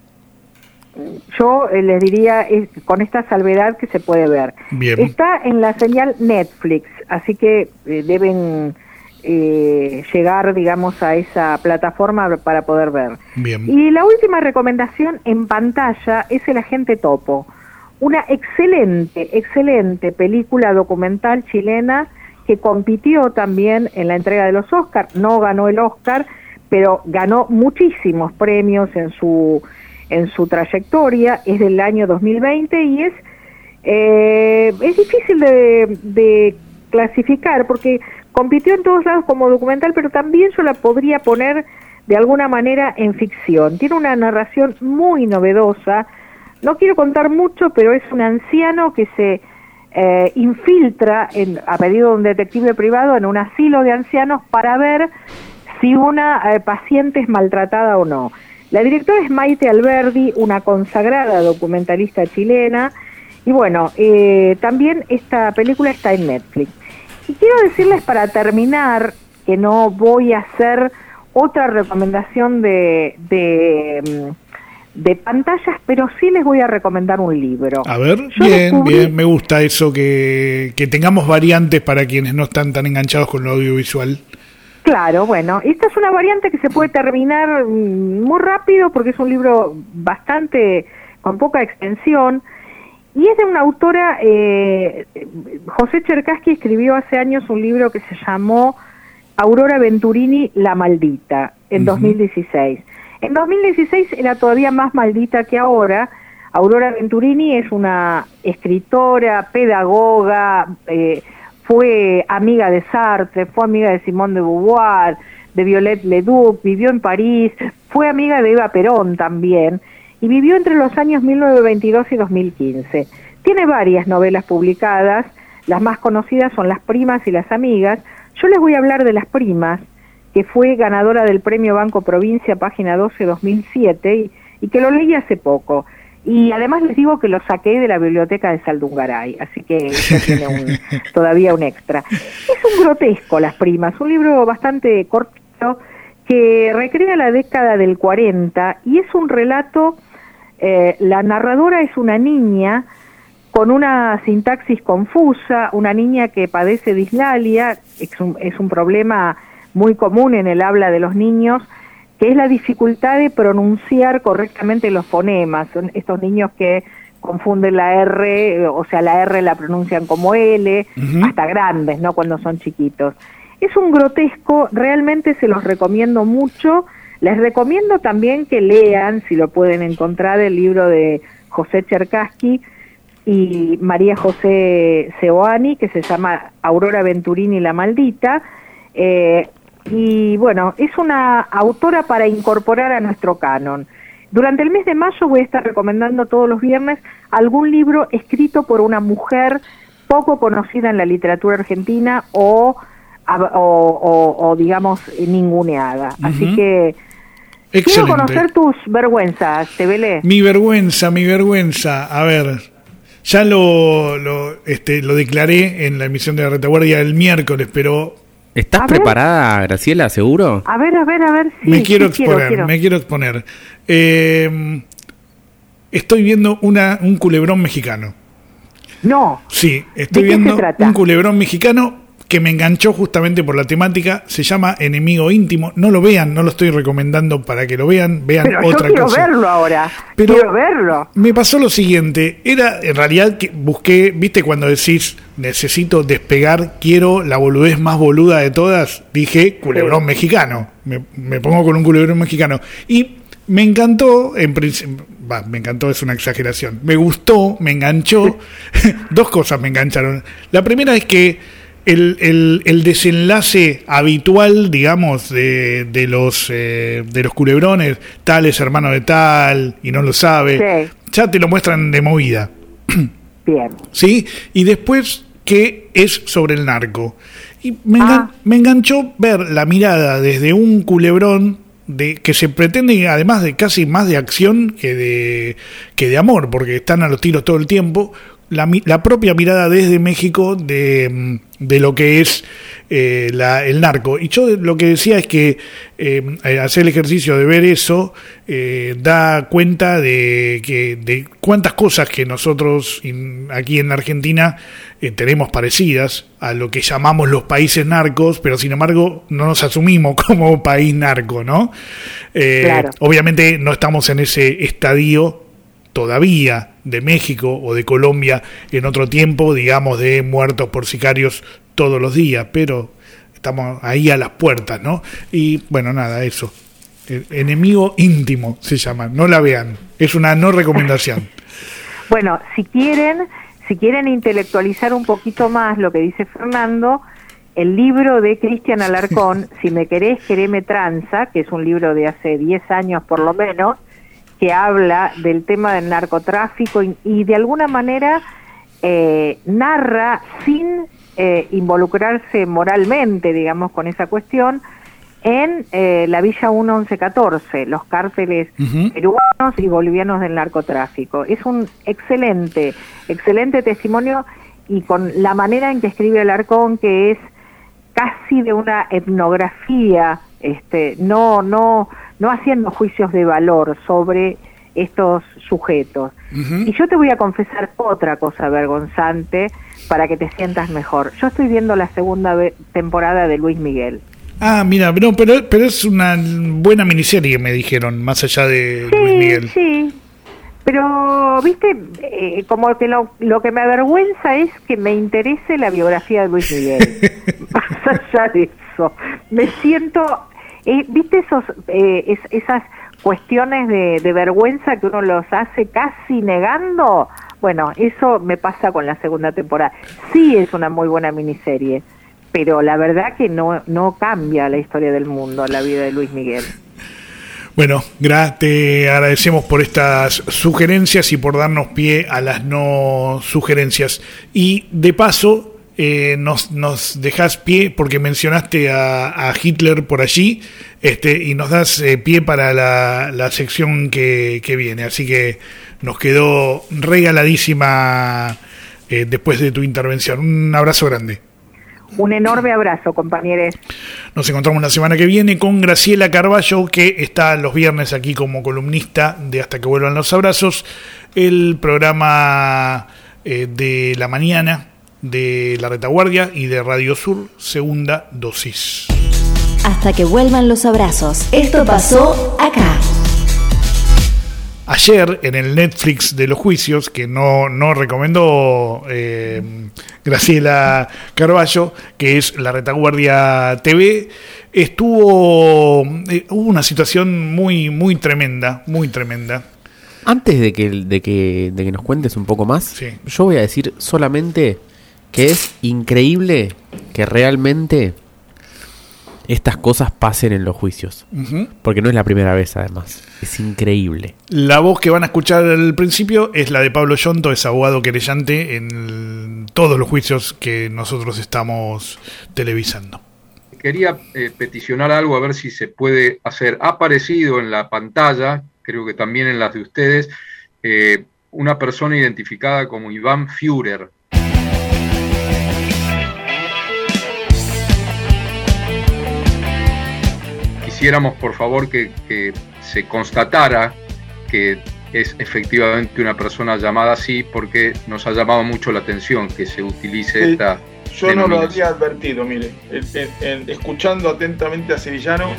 yo les diría, con esta salvedad, que se puede ver. Bien. Está en la señal Netflix, así que deben llegar, digamos, a esa plataforma para poder ver. Bien. Y la última recomendación en pantalla es El Agente Topo, una excelente película documental chilena que compitió también en la entrega de los Oscars. No ganó el Oscar, pero ganó muchísimos premios en su trayectoria. Es del año 2020 y es difícil de clasificar, porque compitió en todos lados como documental, pero también yo la podría poner de alguna manera en ficción. Tiene una narración muy novedosa. No quiero contar mucho, pero es un anciano que se infiltra a pedido de un detective privado en un asilo de ancianos para ver si una paciente es maltratada o no. La directora es Maite Alberdi, una consagrada documentalista chilena, y bueno, también esta película está en Netflix. Y quiero decirles, para terminar, que no voy a hacer otra recomendación de pantallas, pero sí les voy a recomendar un libro. A ver, bien, me gusta eso, que tengamos variantes para quienes no están tan enganchados con lo audiovisual. Claro, bueno, esta es una variante que se puede terminar muy rápido, porque es un libro con poca extensión, y es de una autora, José Cherkassky escribió hace años un libro que se llamó Aurora Venturini, La Maldita, en 2016. En 2016 era todavía más maldita que ahora. Aurora Venturini es una escritora, pedagoga, fue amiga de Sartre, fue amiga de Simone de Beauvoir, de Violette Leduc, vivió en París, fue amiga de Eva Perón también, y vivió entre los años 1922 y 2015. Tiene varias novelas publicadas, las más conocidas son Las Primas y Las Amigas. Yo les voy a hablar de Las Primas, que fue ganadora del Premio Banco Provincia, página 12, 2007, y que lo leí hace poco. Y además les digo que lo saqué de la biblioteca de Saldungaray, así que eso tiene todavía un extra. Es un grotesco, Las Primas, un libro bastante cortito que recrea la década del 40, y es un relato, la narradora es una niña con una sintaxis confusa, una niña que padece dislalia, es un problema muy común en el habla de los niños, que es la dificultad de pronunciar correctamente los fonemas. Son estos niños que confunden la R, o sea, la R la pronuncian como L, hasta grandes, ¿no?, cuando son chiquitos. Es un grotesco, realmente se los recomiendo mucho. Les recomiendo también que lean, si lo pueden encontrar, el libro de José Cherkassky y María José Seoane, que se llama Aurora Venturini, La Maldita. y bueno, es una autora para incorporar a nuestro canon. Durante el mes de mayo voy a estar recomendando todos los viernes algún libro escrito por una mujer poco conocida en la literatura argentina o digamos ninguneada. Así que excelente. Quiero conocer tus vergüenzas, Tebele. Mi vergüenza. A ver, ya lo declaré en la emisión de la Retaguardia el miércoles, pero... ¿Estás preparada, Graciela, seguro? A ver, sí. Me quiero exponer. Estoy viendo un culebrón mexicano. No. Sí, estoy viendo un culebrón mexicano que me enganchó justamente por la temática. Se llama Enemigo Íntimo. No lo vean, no lo estoy recomendando para que lo vean. Vean pero otra cosa. Pero yo quiero verlo ahora. Quiero verlo. Me pasó lo siguiente. Era, en realidad, que busqué, viste, cuando decís, necesito despegar, quiero la boludez más boluda de todas, dije, culebrón mexicano. Me pongo con un culebrón mexicano. Y me encantó, me encantó, es una exageración. Me gustó, me enganchó. Dos cosas me engancharon. La primera es que el desenlace habitual, digamos, de los culebrones, tal es hermano de tal y no lo sabe, ya te lo muestran de movida. Bien. ¿Sí? Y después, ¿qué es sobre el narco? Y me enganchó ver la mirada desde un culebrón que se pretende, además de casi más de acción que de amor, porque están a los tiros todo el tiempo. La propia mirada desde México de lo que es el narco. Y yo lo que decía es que hacer el ejercicio de ver eso da cuenta de cuántas cosas que nosotros aquí en Argentina tenemos parecidas a lo que llamamos los países narcos, pero sin embargo no nos asumimos como país narco, ¿no? Claro. Obviamente no estamos en ese estadio todavía de México o de Colombia en otro tiempo, digamos, de muertos por sicarios todos los días, pero estamos ahí a las puertas, ¿no? Y bueno, nada, eso. Enemigo Íntimo se llama, no la vean, es una no recomendación. Bueno, si quieren intelectualizar un poquito más lo que dice Fernando, el libro de Cristian Alarcón, Si me querés, quereme tranza, que es un libro de hace 10 años por lo menos, que habla del tema del narcotráfico y de alguna manera narra sin involucrarse moralmente, digamos, con esa cuestión, en la Villa 1114, los cárteles peruanos y bolivianos del narcotráfico. Es un excelente testimonio, y con la manera en que escribe Alarcón, que es casi de una etnografía, no haciendo juicios de valor sobre estos sujetos. Y yo te voy a confesar otra cosa vergonzante para que te sientas mejor. Yo estoy viendo la segunda temporada de Luis Miguel. Ah, mira, no, pero es una buena miniserie, me dijeron, más allá de Luis Miguel. Sí, pero, viste, como que lo que me avergüenza es que me interese la biografía de Luis Miguel. Más allá de eso, me siento... ¿Viste esas cuestiones de vergüenza que uno los hace casi negando? Bueno, eso me pasa con la segunda temporada. Sí, es una muy buena miniserie, pero la verdad que no cambia la historia del mundo, la vida de Luis Miguel. Bueno, te agradecemos por estas sugerencias y por darnos pie a las no sugerencias. Y de paso... nos dejas pie porque mencionaste a Hitler por allí, y nos das pie para la sección que viene, así que nos quedó regaladísima después de tu intervención. Un abrazo grande. Un enorme abrazo, compañeros. Nos encontramos la semana que viene con Graciela Carballo, que está los viernes aquí como columnista de Hasta que vuelvan los abrazos, el programa de la mañana de La Retaguardia y de Radio Sur, segunda dosis. Hasta que vuelvan los abrazos. Esto pasó acá. Ayer en el Netflix de los juicios, que no recomendó Graciela Carballo, que es La Retaguardia TV, hubo una situación muy tremenda, muy tremenda. Antes de que nos cuentes un poco más, sí, yo voy a decir solamente que es increíble que realmente estas cosas pasen en los juicios. Porque no es la primera vez, además. Es increíble. La voz que van a escuchar al principio es la de Pablo Yonto, es abogado querellante en todos los juicios que nosotros estamos televisando. Quería peticionar algo, a ver si se puede hacer. Ha aparecido en la pantalla, creo que también en las de ustedes, una persona identificada como Iván Führer. Quisiéramos, por favor, que se constatara que es efectivamente una persona llamada así, porque nos ha llamado mucho la atención que se utilice esta yo no lo había advertido, mire, escuchando atentamente a Sevillano.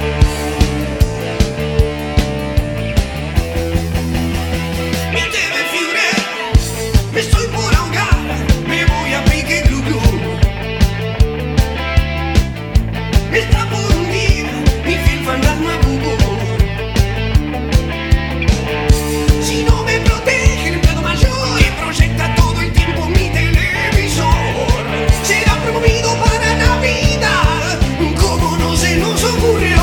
Me estoy por ahogar, me voy a pique glu glu. Me está por hundir mi fiel fantasma bubu. Si no me protege el empleado mayor que proyecta todo el tiempo mi televisor, será promovido para Navidad, como no se nos ocurrió.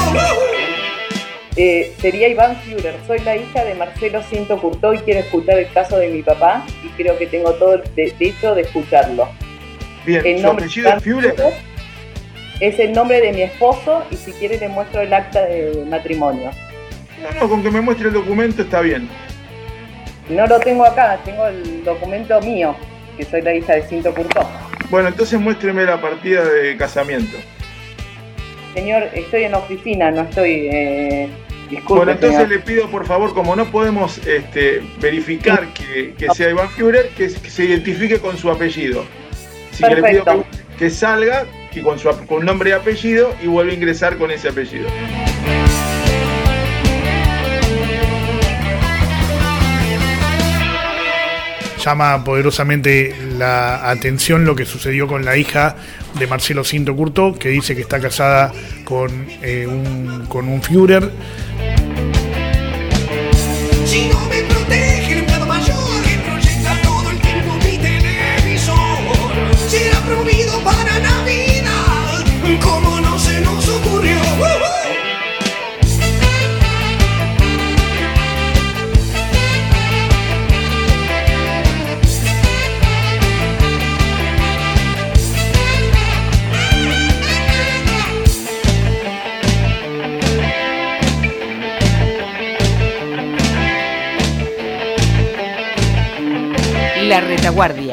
Sería Iván Führer, soy la hija de Marcelo Cinto Curtó y quiero escuchar el caso de mi papá y creo que tengo todo el derecho de escucharlo. Bien, el nombre de Iván Führer es el nombre de mi esposo y si quiere le muestro el acta de matrimonio. No, con que me muestre el documento está bien. No lo tengo acá, tengo el documento mío, que soy la hija de Cinto Curtó. Bueno, entonces muéstreme la partida de casamiento. Señor, estoy en la oficina, no estoy... disculpe, bueno, entonces señor. le pido, por favor, como no podemos verificar que sea Iván Führer, que se identifique con su apellido. Así que le pido que salga y con nombre y apellido y vuelva a ingresar con ese apellido. Llama poderosamente la atención lo que sucedió con la hija de Marcelo Cinto Curtó, que dice que está casada con un Führer. Si no me protege el empleado mayor que proyecta todo el tiempo mi televisor, será promovido para Navidad, como no se nos ocurrió. La Retaguardia.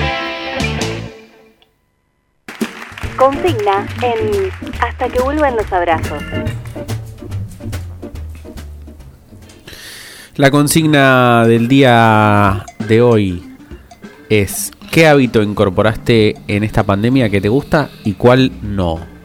Consigna en Hasta que vuelvan los abrazos. La consigna del día de hoy es: ¿qué hábito incorporaste en esta pandemia que te gusta y cuál no?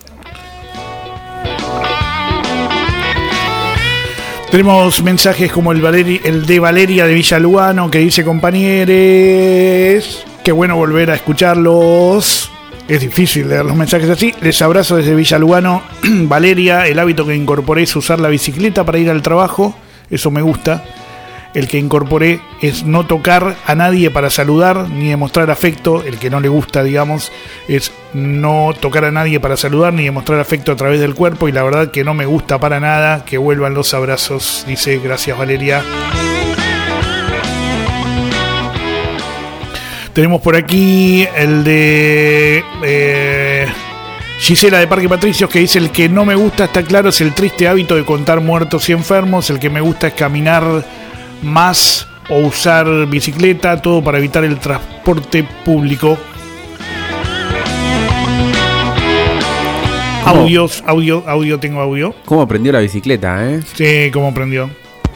Tenemos mensajes como el de Valeria de Villa Lugano, que dice: compañeros, qué bueno volver a escucharlos. Es difícil leer los mensajes así. Les abrazo desde Villa Lugano. Valeria, el hábito que incorporé es usar la bicicleta para ir al trabajo. Eso me gusta. El que incorporé es no tocar a nadie para saludar ni demostrar afecto. El que no le gusta, digamos, es no tocar a nadie para saludar ni demostrar afecto a través del cuerpo. Y la verdad que no me gusta para nada. Que vuelvan los abrazos, dice. Gracias, Valeria. Tenemos por aquí el de Gisela de Parque Patricios, que dice: el que no me gusta, está claro, es el triste hábito de contar muertos y enfermos. El que me gusta es caminar más o usar bicicleta, todo para evitar el transporte público. Audio, tengo audio. ¿Cómo aprendió la bicicleta, Sí, cómo aprendió.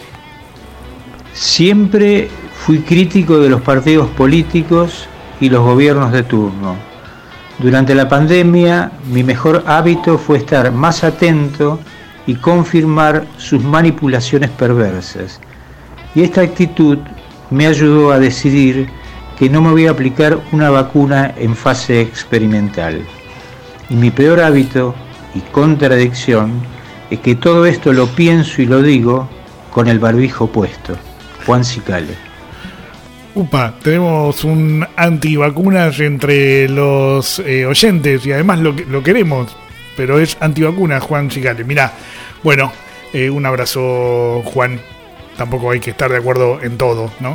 Siempre fui crítico de los partidos políticos y los gobiernos de turno. Durante la pandemia, mi mejor hábito fue estar más atento y confirmar sus manipulaciones perversas. Y esta actitud me ayudó a decidir que no me voy a aplicar una vacuna en fase experimental. Y mi peor hábito y contradicción es que todo esto lo pienso y lo digo con el barbijo puesto. Juan Cicale. Upa, tenemos un antivacunas entre los oyentes y además lo queremos. pero es antivacuna, Juan Cigale. Mirá, bueno, un abrazo, Juan. Tampoco hay que estar de acuerdo en todo, ¿no?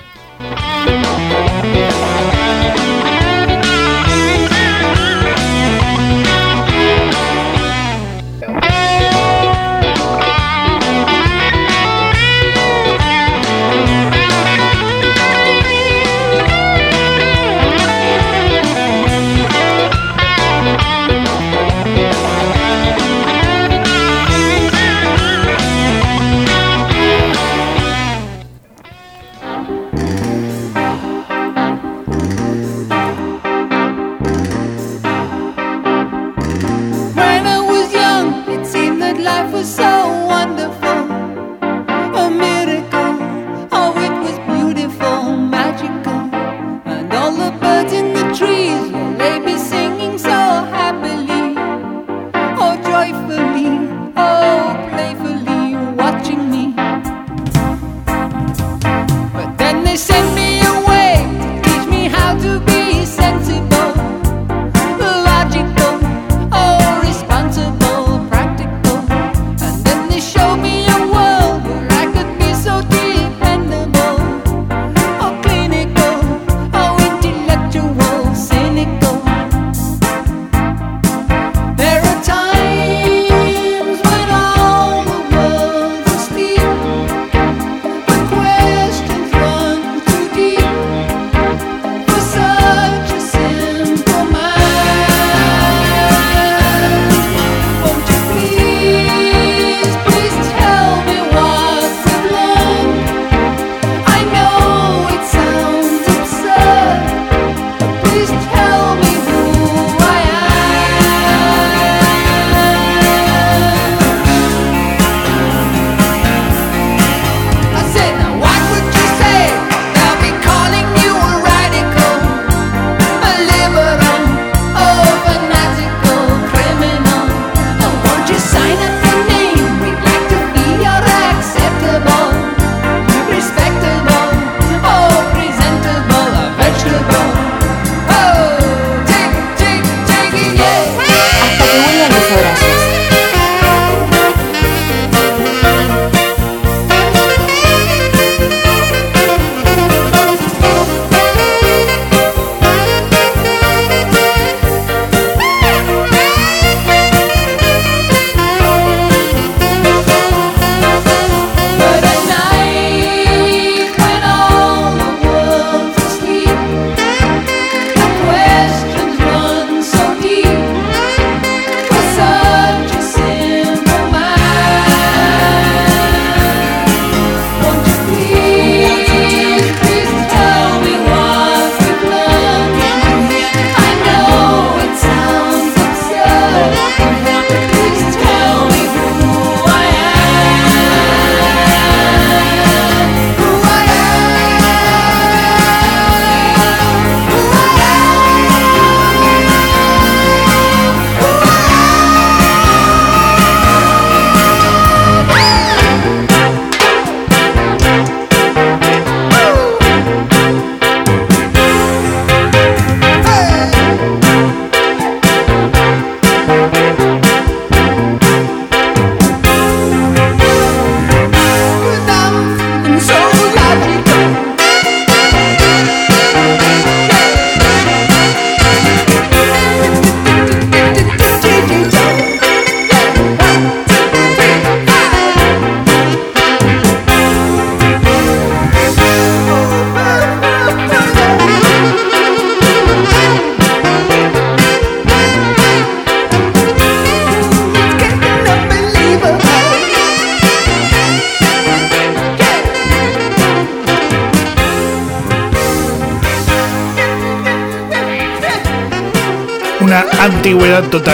una antigüedad total.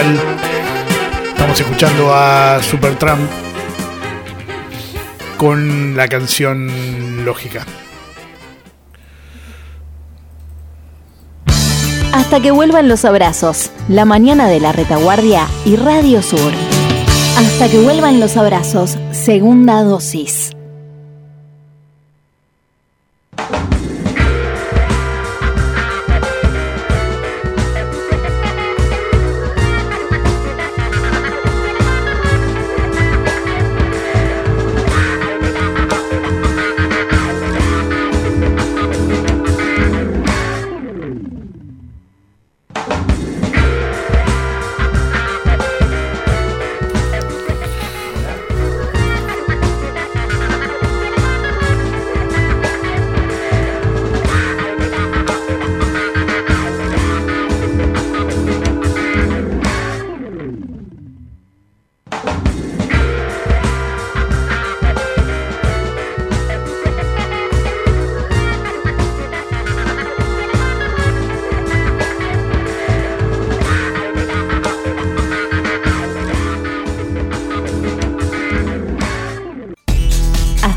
Estamos escuchando a Supertramp con la canción Lógica. Hasta que vuelvan los abrazos, la mañana de la retaguardia y Radio Sur. Hasta que vuelvan los abrazos, segunda dosis.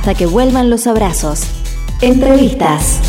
hasta que vuelvan los abrazos. Entrevistas.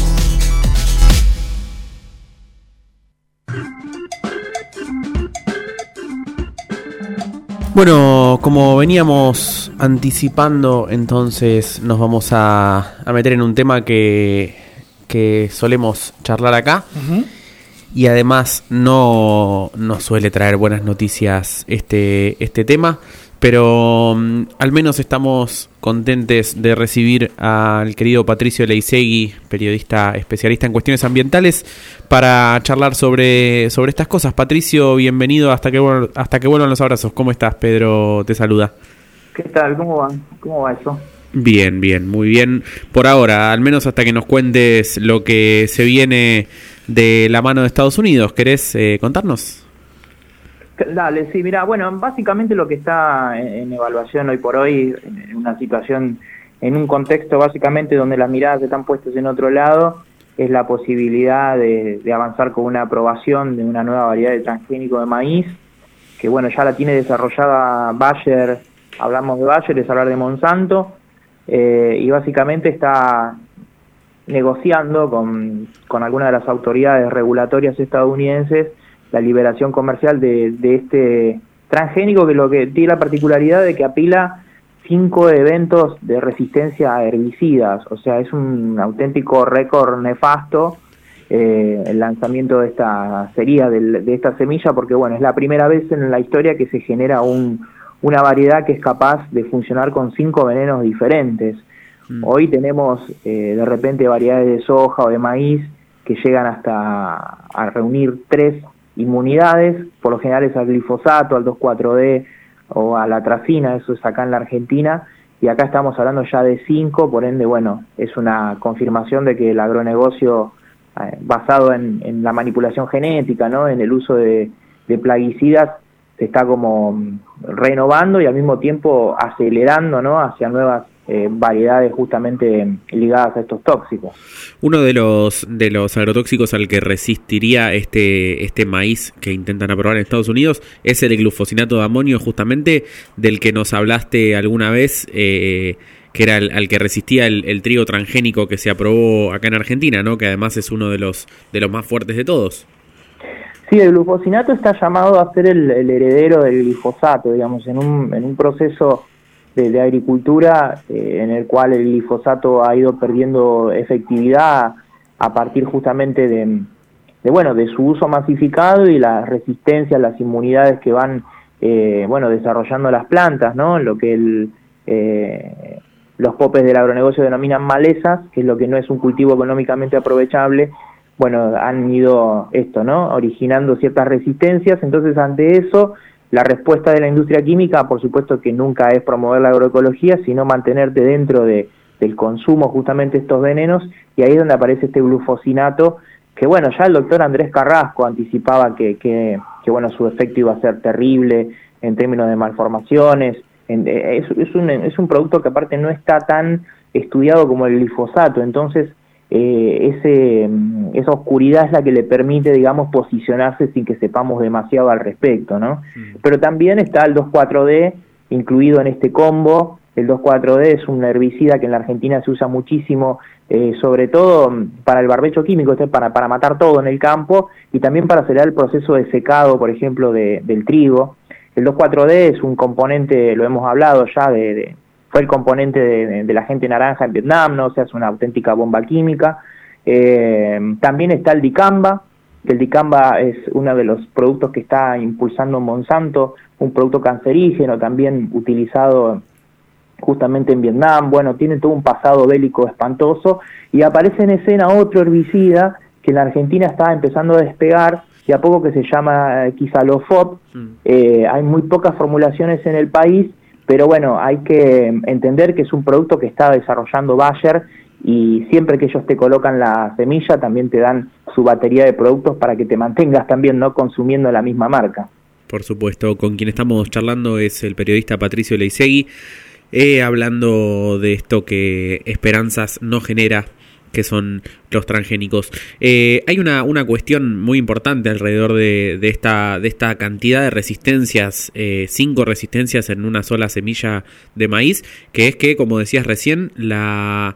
Bueno, como veníamos anticipando, entonces nos vamos a meter en un tema que solemos charlar acá. Uh-huh. Y además no suele traer buenas noticias este tema, pero al menos estamos contentes de recibir al querido Patricio Leizegui, periodista especialista en cuestiones ambientales, para charlar sobre estas cosas. Patricio, bienvenido hasta que vuelvan los abrazos. ¿Cómo estás? Pedro te saluda. ¿Qué tal? ¿Cómo va? ¿Cómo va eso? Bien, muy bien. Por ahora, al menos hasta que nos cuentes lo que se viene de la mano de Estados Unidos. ¿Querés contarnos? Dale, sí, mira, bueno, básicamente lo que está en evaluación hoy por hoy, en una situación, en un contexto básicamente donde las miradas están puestas en otro lado, es la posibilidad de avanzar con una aprobación de una nueva variedad de transgénico de maíz, que bueno, ya la tiene desarrollada Bayer. Hablamos de Bayer, es hablar de Monsanto, y básicamente está negociando con algunas de las autoridades regulatorias estadounidenses la liberación comercial de este transgénico, que lo que tiene la particularidad de que apila 5 eventos de resistencia a herbicidas. O sea, es un auténtico récord nefasto el lanzamiento de esta de esta semilla, porque bueno, es la primera vez en la historia que se genera una variedad que es capaz de funcionar con 5 venenos diferentes. Hoy tenemos de repente variedades de soja o de maíz que llegan hasta a reunir 3 inmunidades, por lo general es al glifosato, al 2,4-D o a la atracina, eso es acá en la Argentina, y acá estamos hablando ya de 5, por ende, bueno, es una confirmación de que el agronegocio basado en la manipulación genética, ¿no?, en el uso de plaguicidas, se está como renovando y al mismo tiempo acelerando, ¿no?, hacia nuevas variedades justamente ligadas a estos tóxicos. Uno de los agrotóxicos al que resistiría este maíz que intentan aprobar en Estados Unidos es el glufosinato de amonio, justamente del que nos hablaste alguna vez, que era al que resistía el trigo transgénico que se aprobó acá en Argentina, ¿no?, que además es uno de los más fuertes de todos. Sí, el glufosinato está llamado a ser el heredero del glifosato, digamos, en un proceso de agricultura en el cual el glifosato ha ido perdiendo efectividad a partir justamente de su uso masificado y las resistencias, las inmunidades que van desarrollando las plantas, ¿no? Lo que los popes del agronegocio denominan malezas, que es lo que no es un cultivo económicamente aprovechable. Bueno, han ido originando ciertas resistencias. Entonces, ante eso, la respuesta de la industria química, por supuesto que nunca es promover la agroecología, sino mantenerte dentro del consumo justamente estos venenos, y ahí es donde aparece este glufosinato, que bueno, ya el doctor Andrés Carrasco anticipaba que bueno, su efecto iba a ser terrible en términos de malformaciones. Es un producto que aparte no está tan estudiado como el glifosato, entonces esa oscuridad es la que le permite, digamos, posicionarse sin que sepamos demasiado al respecto, ¿no? Pero también está el 2,4-D incluido en este combo. El 2,4-D es un herbicida que en la Argentina se usa muchísimo, sobre todo para el barbecho químico, para matar todo en el campo, y también para acelerar el proceso de secado, por ejemplo, del trigo. El 2,4-D es un componente, lo hemos hablado ya, fue el componente de la gente naranja en Vietnam, ¿no? O sea, es una auténtica bomba química. También está el dicamba, que el dicamba es uno de los productos que está impulsando Monsanto, un producto cancerígeno también utilizado justamente en Vietnam. Bueno, tiene todo un pasado bélico espantoso, y aparece en escena otro herbicida que en la Argentina está empezando a despegar, y a poco, que se llama Quisalofop. Hay muy pocas formulaciones en el país, pero bueno, hay que entender que es un producto que está desarrollando Bayer, y siempre que ellos te colocan la semilla también te dan su batería de productos para que te mantengas también, ¿no?, consumiendo la misma marca. Por supuesto, con quien estamos charlando es el periodista Patricio Leizegui, hablando de esto que esperanzas no genera que son los transgénicos. Hay una cuestión muy importante alrededor de esta cantidad de resistencias, 5 resistencias en una sola semilla de maíz, que es que, como decías recién, la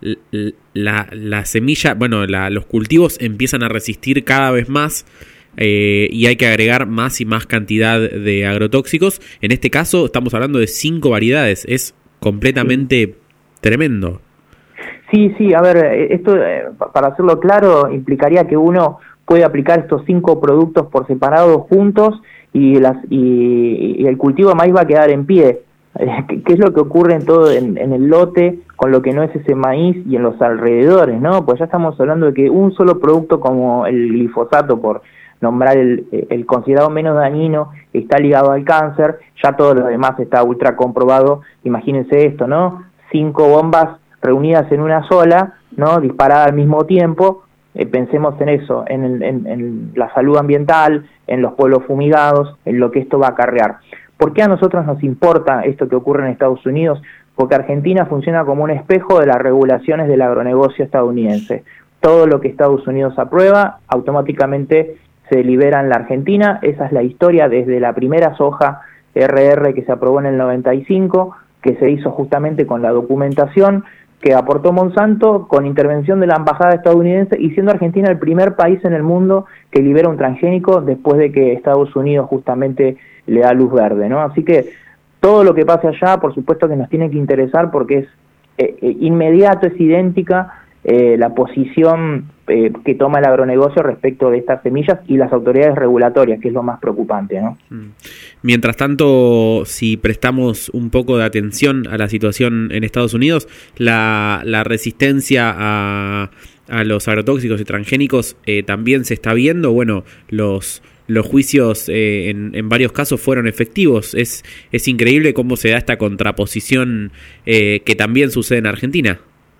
semilla, los cultivos empiezan a resistir cada vez más y hay que agregar más y más cantidad de agrotóxicos. En este caso estamos hablando de 5 variedades, es completamente tremendo. Sí, a ver, esto para hacerlo claro implicaría que uno puede aplicar estos 5 productos por separado juntos y el cultivo de maíz va a quedar en pie. ¿Qué es lo que ocurre en el lote con lo que no es ese maíz y en los alrededores, ¿no? Pues ya estamos hablando de que un solo producto como el glifosato, por nombrar el considerado menos dañino, está ligado al cáncer, ya todo lo demás está ultra comprobado. Imagínense esto, ¿no? 5 bombas reunidas en una sola, ¿no? Disparadas al mismo tiempo. Pensemos en eso, en la salud ambiental, en los pueblos fumigados, en lo que esto va a acarrear. ¿Por qué a nosotros nos importa esto que ocurre en Estados Unidos? Porque Argentina funciona como un espejo de las regulaciones del agronegocio estadounidense. Todo lo que Estados Unidos aprueba, automáticamente se libera en la Argentina. Esa es la historia desde la primera soja RR que se aprobó en el 95, que se hizo justamente con la documentación que aportó Monsanto con intervención de la embajada estadounidense, y siendo Argentina el primer país en el mundo que libera un transgénico después de que Estados Unidos justamente le da luz verde, ¿no? Así que todo lo que pase allá, por supuesto que nos tiene que interesar, porque es inmediato, es idéntica la posición que toma el agronegocio respecto de estas semillas y las autoridades regulatorias, que es lo más preocupante, ¿no? Mientras tanto, si prestamos un poco de atención a la situación en Estados Unidos, la resistencia a los agrotóxicos y transgénicos también se está viendo. Bueno, los juicios en varios casos fueron efectivos. Es increíble cómo se da esta contraposición que también sucede en Argentina.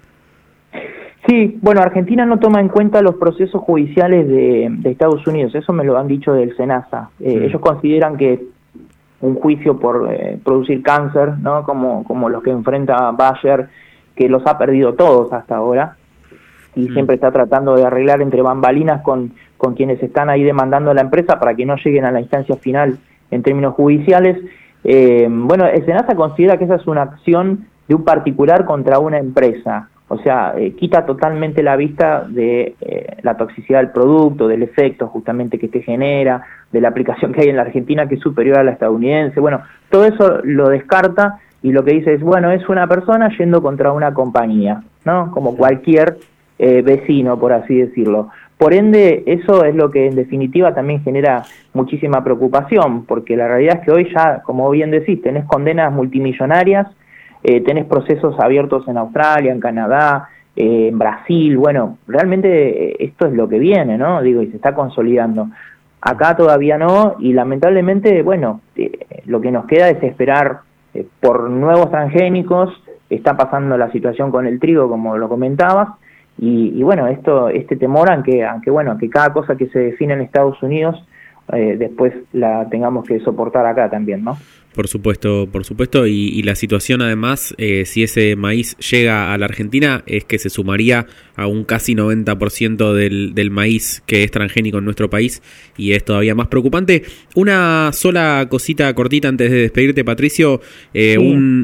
Sí, bueno, Argentina no toma en cuenta los procesos judiciales de Estados Unidos, eso me lo han dicho del SENASA. Ellos consideran que un juicio por producir cáncer, ¿no? Como los que enfrenta Bayer, que los ha perdido todos hasta ahora, y siempre está tratando de arreglar entre bambalinas con quienes están ahí demandando a la empresa para que no lleguen a la instancia final en términos judiciales. Bueno, el SENASA considera que esa es una acción de un particular contra una empresa. O sea, quita totalmente la vista de la toxicidad del producto, del efecto justamente que genera, de la aplicación que hay en la Argentina, que es superior a la estadounidense. Bueno, todo eso lo descarta y lo que dice es, bueno, es una persona yendo contra una compañía, ¿no? Como cualquier vecino, por así decirlo. Por ende, eso es lo que en definitiva también genera muchísima preocupación, porque la realidad es que hoy ya, como bien decís, tenés condenas multimillonarias, tenés procesos abiertos en Australia, en Canadá, en Brasil. Bueno, realmente esto es lo que viene, ¿no? Digo, y se está consolidando. Acá todavía no, y lamentablemente, bueno, lo que nos queda es esperar por nuevos transgénicos. Está pasando la situación con el trigo, como lo comentabas, y bueno, este temor aunque cada cosa que se define en Estados Unidos después la tengamos que soportar acá también, ¿no? Por supuesto, y la situación además, si ese maíz llega a la Argentina, es que se sumaría a un casi 90% del maíz que es transgénico en nuestro país, y es todavía más preocupante. Una sola cosita cortita antes de despedirte, Patricio, sí.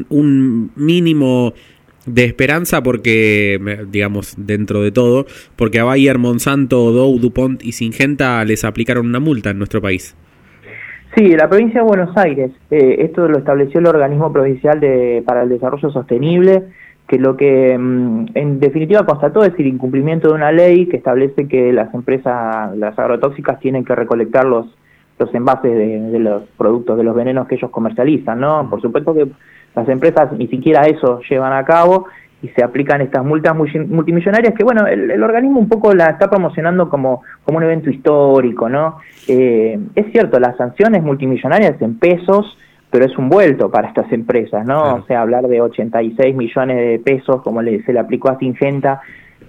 un mínimo de esperanza, porque, digamos, dentro de todo, porque a Bayer, Monsanto, Dow, DuPont y Syngenta les aplicaron una multa en nuestro país. Sí, la provincia de Buenos Aires, esto lo estableció el Organismo Provincial para el Desarrollo Sostenible, que lo que en definitiva constató es el incumplimiento de una ley que establece que las empresas, las agrotóxicas, tienen que recolectar los envases de los productos, de los venenos que ellos comercializan, ¿no? Por supuesto que las empresas ni siquiera eso llevan a cabo y se aplican estas multas multimillonarias que, bueno, el organismo un poco la está promocionando como un evento histórico, ¿no? Es cierto, las sanciones multimillonarias en pesos, pero es un vuelto para estas empresas, ¿no? Claro. O sea, hablar de 86 millones de pesos, como se le aplicó a Syngenta,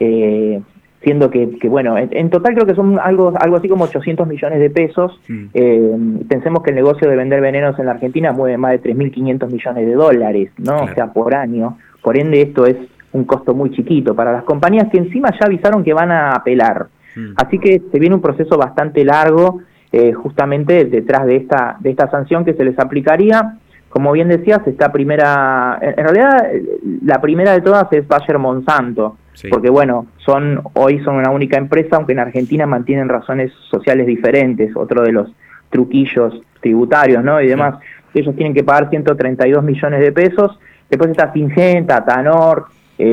siendo que bueno, en total creo que son algo así como 800 millones de pesos. Pensemos que el negocio de vender venenos en la Argentina mueve más de 3.500 millones de dólares, ¿no? Claro. O sea, por año. Por ende, esto es un costo muy chiquito para las compañías que encima ya avisaron que van a apelar. Así que se viene un proceso bastante largo justamente detrás de esta sanción que se les aplicaría. Como bien decías, en realidad la primera de todas es Bayer Monsanto, porque bueno, hoy son una única empresa, aunque en Argentina mantienen razones sociales diferentes, otro de los truquillos tributarios, ¿no? Y demás, ellos tienen que pagar 132 millones de pesos, después está Syngenta, Tanor,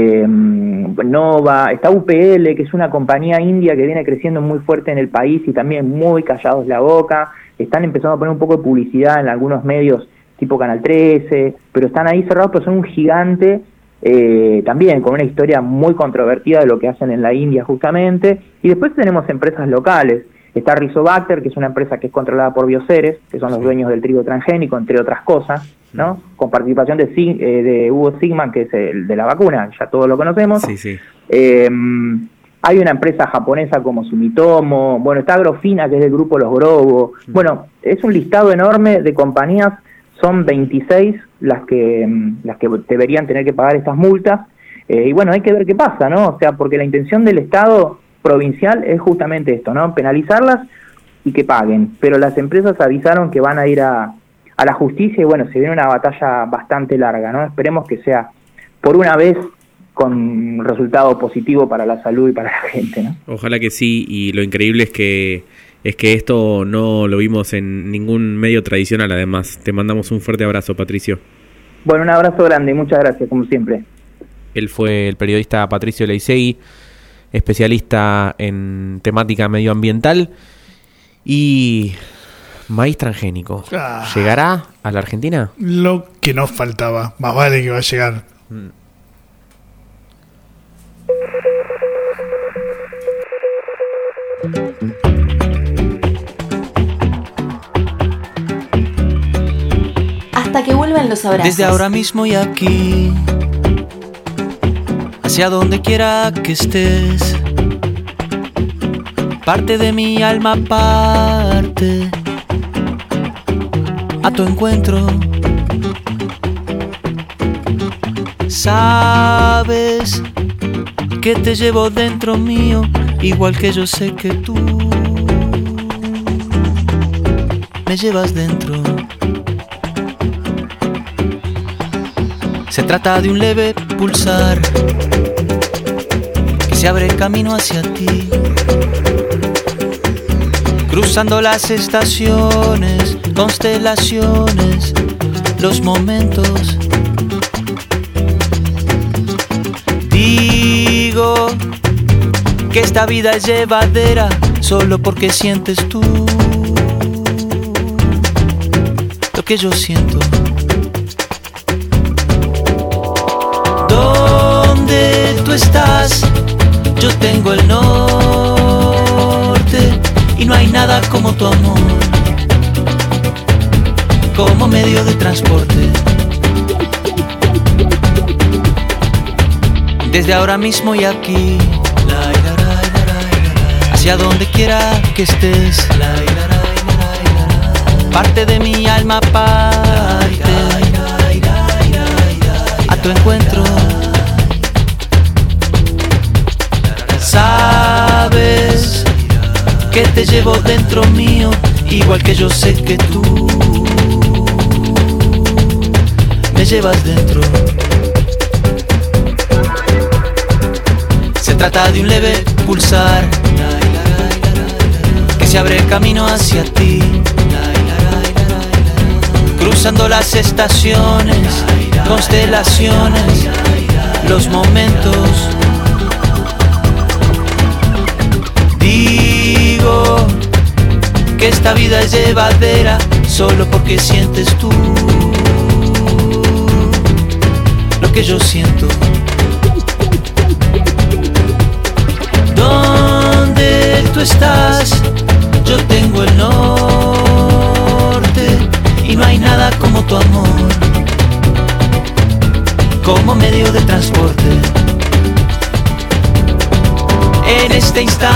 Nova, está UPL, que es una compañía india que viene creciendo muy fuerte en el país y también muy callados la boca, están empezando a poner un poco de publicidad en algunos medios tipo Canal 13, pero están ahí cerrados, pero son un gigante, también con una historia muy controvertida de lo que hacen en la India justamente, y después tenemos empresas locales, está Rizobacter, que es una empresa que es controlada por Bioceres, que son los dueños del trigo transgénico, entre otras cosas, ¿no? Con participación de Hugo Sigman, que es el de la vacuna, ya todos lo conocemos. Hay una empresa japonesa como Sumitomo, bueno, está Agrofina, que es del grupo Los Grobo, bueno, es un listado enorme de compañías. Son 26 las que deberían tener que pagar estas multas, y bueno, hay que ver qué pasa, ¿no? O sea, porque la intención del Estado provincial es justamente esto, ¿no? Penalizarlas y que paguen, pero las empresas avisaron que van a ir a la justicia y bueno, se viene una batalla bastante larga, ¿no? Esperemos que sea por una vez con un resultado positivo para la salud y para la gente, ¿no? Ojalá que sí, y lo increíble es que esto no lo vimos en ningún medio tradicional. Además, te mandamos un fuerte abrazo, Patricio. Bueno, un abrazo grande y muchas gracias, como siempre. Él fue el periodista Patricio Leisegui, especialista en temática medioambiental. Y maíz transgénico, ¿llegará a la Argentina? Lo que nos faltaba, más vale que va a llegar. Hasta que vuelvan los abrazos. Desde ahora mismo y aquí, hacia donde quiera que estés, parte de mi alma parte a tu encuentro. Sabes que te llevo dentro mío, igual que yo sé que tú me llevas dentro. Se trata de un leve pulsar que se abre camino hacia ti, cruzando las estaciones, constelaciones, los momentos. Digo que esta vida es llevadera solo porque sientes tú lo que yo siento. Donde tú estás, yo tengo el norte, y no hay nada como tu amor, como medio de transporte. Desde ahora mismo y aquí, hacia donde quiera que estés, parte de mi alma parte a tu encuentro. Sabes que te llevo dentro mío, igual que yo sé que tú me llevas dentro. Se trata de un leve pulsar que se abre camino hacia ti, cruzando las estaciones, constelaciones, los momentos. Digo que esta vida es llevadera solo porque sientes tú lo que yo siento. Donde tú estás, yo tengo el norte, y no hay nada como tu amor, como medio de transporte. En este instante,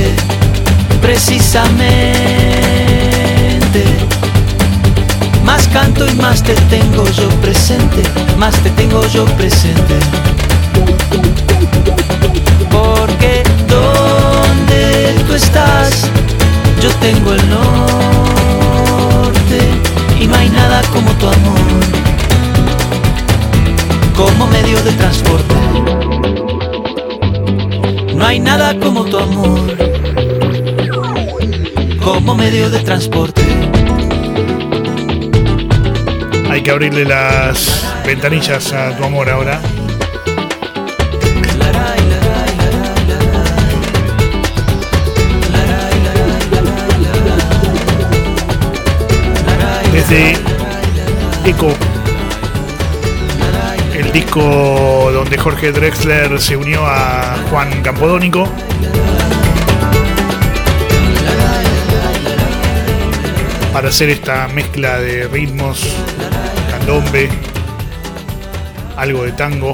precisamente, más canto y más te tengo yo presente, más te tengo yo presente. Porque donde tú estás, yo tengo el norte y no hay nada como tu amor, como medio de transporte. No hay nada como tu amor, como medio de transporte. Hay que abrirle las ventanillas a tu amor ahora. Desde Eco, el disco donde Jorge Drexler se unió a Juan Campodónico, para hacer esta mezcla de ritmos, candombe, algo de tango.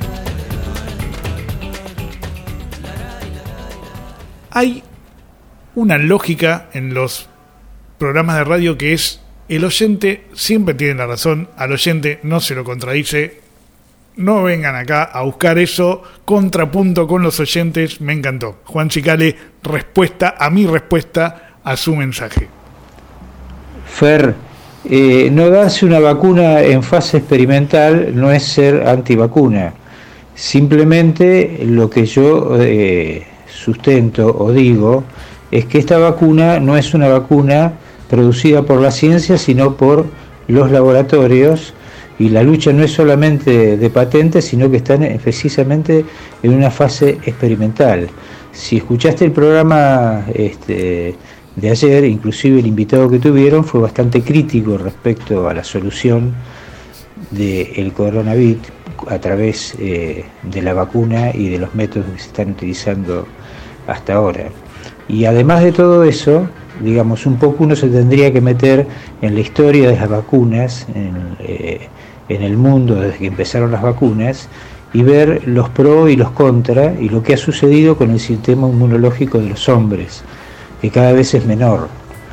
Hay una lógica en los programas de radio que es: el oyente siempre tiene la razón, al oyente no se lo contradice. No vengan acá a buscar eso, contrapunto con los oyentes. Me encantó. Juan Chicale, respuesta a mi respuesta a su mensaje. Fer, no darse una vacuna en fase experimental no es ser antivacuna. Simplemente lo que yo sustento o digo es que esta vacuna no es una vacuna producida por la ciencia, sino por los laboratorios, y la lucha no es solamente de patentes, sino que están precisamente en una fase experimental. Si escuchaste el programa de ayer, inclusive el invitado que tuvieron fue bastante crítico respecto a la solución del coronavirus a través de la vacuna y de los métodos que se están utilizando hasta ahora. Y además de todo eso, digamos, un poco uno se tendría que meter en la historia de las vacunas en el mundo desde que empezaron las vacunas y ver los pros y los contra y lo que ha sucedido con el sistema inmunológico de los hombres, que cada vez es menor.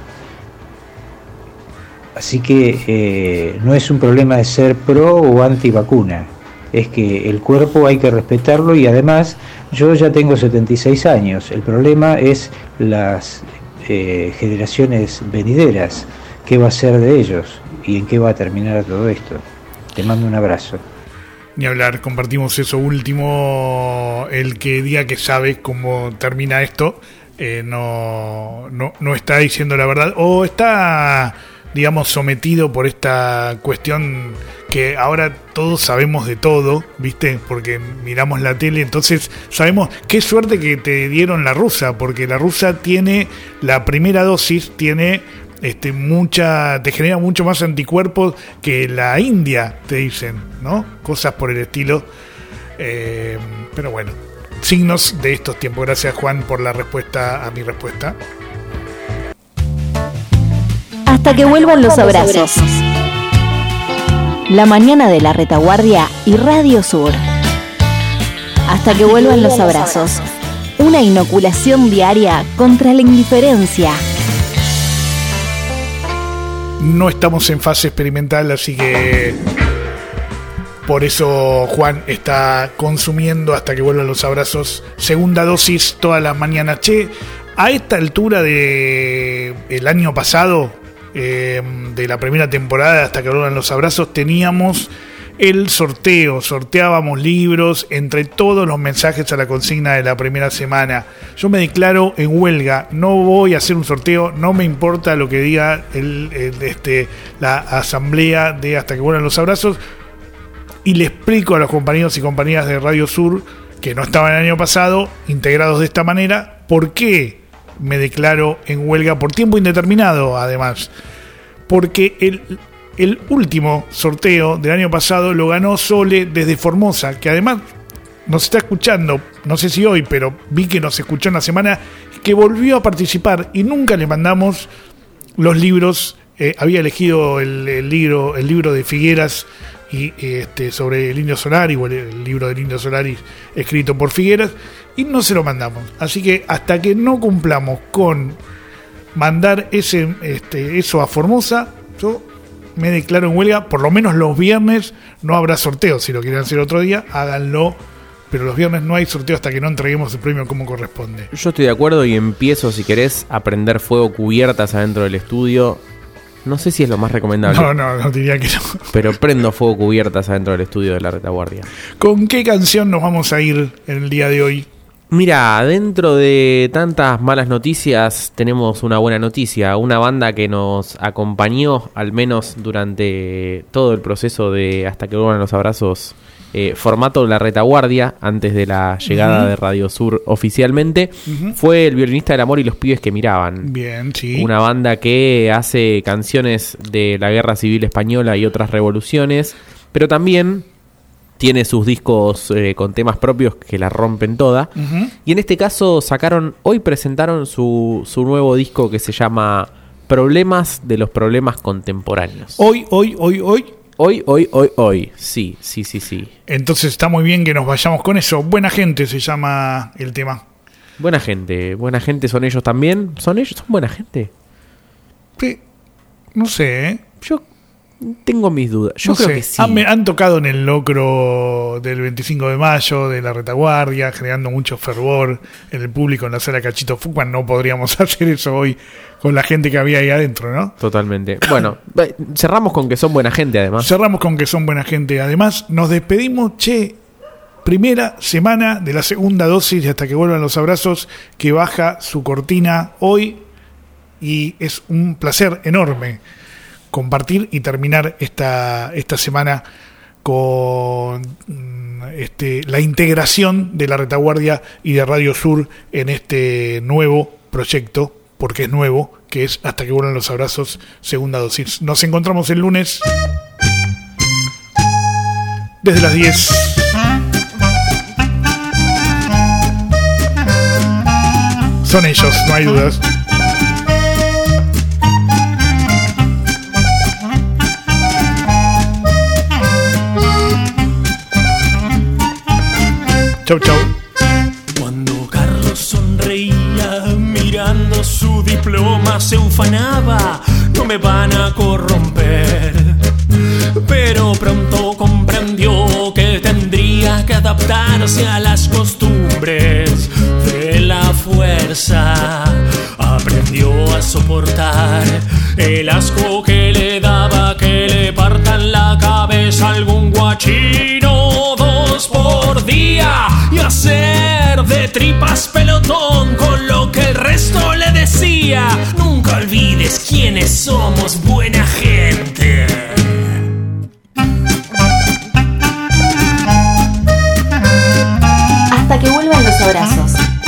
Así que no es un problema de ser pro o anti vacuna, es que el cuerpo hay que respetarlo, y además yo ya tengo 76 años, el problema es las generaciones venideras, qué va a ser de ellos y en qué va a terminar todo esto. Te mando un abrazo. Ni hablar, compartimos eso último. El que diga que sabe cómo termina esto no está diciendo la verdad, o está, digamos, sometido por esta cuestión que ahora todos sabemos de todo, ¿viste? Porque miramos la tele, entonces sabemos. Qué suerte que te dieron la rusa, porque la rusa tiene la primera dosis, tiene te genera mucho más anticuerpos que la India, te dicen, ¿no? Cosas por el estilo. Pero bueno, signos de estos tiempos. Gracias, Juan, por la respuesta a mi respuesta. Hasta que vuelvan los abrazos. La mañana de la Retaguardia y Radio Sur. Hasta que vuelvan los abrazos. Una inoculación diaria contra la indiferencia. No estamos en fase experimental, así que por eso Juan está consumiendo hasta que vuelvan los abrazos. Segunda dosis todas las mañanas. Che, a esta altura del año pasado, de la primera temporada hasta que vuelvan los abrazos, teníamos el sorteo, sorteábamos libros entre todos los mensajes a la consigna de la primera semana. Yo me declaro en huelga, no voy a hacer un sorteo, no me importa lo que diga la asamblea de hasta que vuelvan los abrazos, y le explico a los compañeros y compañeras de Radio Sur que no estaban el año pasado integrados de esta manera, por qué me declaro en huelga por tiempo indeterminado. Además, porque el último sorteo del año pasado lo ganó Sole desde Formosa, que además nos está escuchando, no sé si hoy, pero vi que nos escuchó en la semana, que volvió a participar y nunca le mandamos los libros. Había elegido el libro de Figueras y sobre el Indio Solari, o el libro del Indio Solari escrito por Figueras, y no se lo mandamos. Así que hasta que no cumplamos con mandar eso a Formosa, yo me declaro en huelga. Por lo menos los viernes no habrá sorteo. Si lo quieren hacer otro día, háganlo. Pero los viernes no hay sorteo hasta que no entreguemos el premio como corresponde. Yo estoy de acuerdo y empiezo, si querés, a prender fuego cubiertas adentro del estudio. No sé si es lo más recomendable. No diría que no. Pero prendo fuego cubiertas adentro del estudio de la retaguardia. ¿Con qué canción nos vamos a ir en el día de hoy? Mira, dentro de tantas malas noticias tenemos una buena noticia. Una banda que nos acompañó, al menos durante todo el proceso de Hasta que vuelvan los abrazos, formato La Retaguardia, antes de la llegada de Radio Sur oficialmente, fue El violinista del amor y los pibes que miraban. Bien, sí. Una banda que hace canciones de la Guerra Civil Española y otras revoluciones, pero también tiene sus discos con temas propios que la rompen toda. Y en este caso hoy presentaron su nuevo disco que se llama Problemas de los Problemas Contemporáneos. Hoy. Sí. Entonces está muy bien que nos vayamos con eso. Buena gente se llama el tema. Buena gente son ellos también. ¿Son buena gente? Sí, no sé, ¿eh? Yo tengo mis dudas. Yo creo que sí. Han tocado en el locro del 25 de mayo de la Retaguardia, generando mucho fervor en el público en la sala Cachito Fuqua. No podríamos hacer eso hoy con la gente que había ahí adentro, ¿no? Totalmente. Bueno, cerramos con que son buena gente, además. Además, nos despedimos, primera semana de la segunda dosis de Hasta que vuelvan los abrazos, que baja su cortina hoy, y es un placer enorme compartir y terminar esta semana con la integración de la Retaguardia y de Radio Sur en este nuevo proyecto, porque es nuevo, que es Hasta que vuelvan los abrazos, segunda dosis. Nos encontramos el lunes desde las 10. Son ellos, no hay dudas. Chau. Cuando Carlos sonreía mirando su diploma, se ufanaba: no me van a corromper. Pero pronto comprendió que tendría que adaptarse a las costumbres de la fuerza. Aprendió a soportar el asco que le daba que le partan la cabeza algún guachino 2 por día, y hacer de tripas pelotón con lo que el resto le decía. Nunca olvides quiénes somos, buena gente. Hasta que vuelvan los abrazos.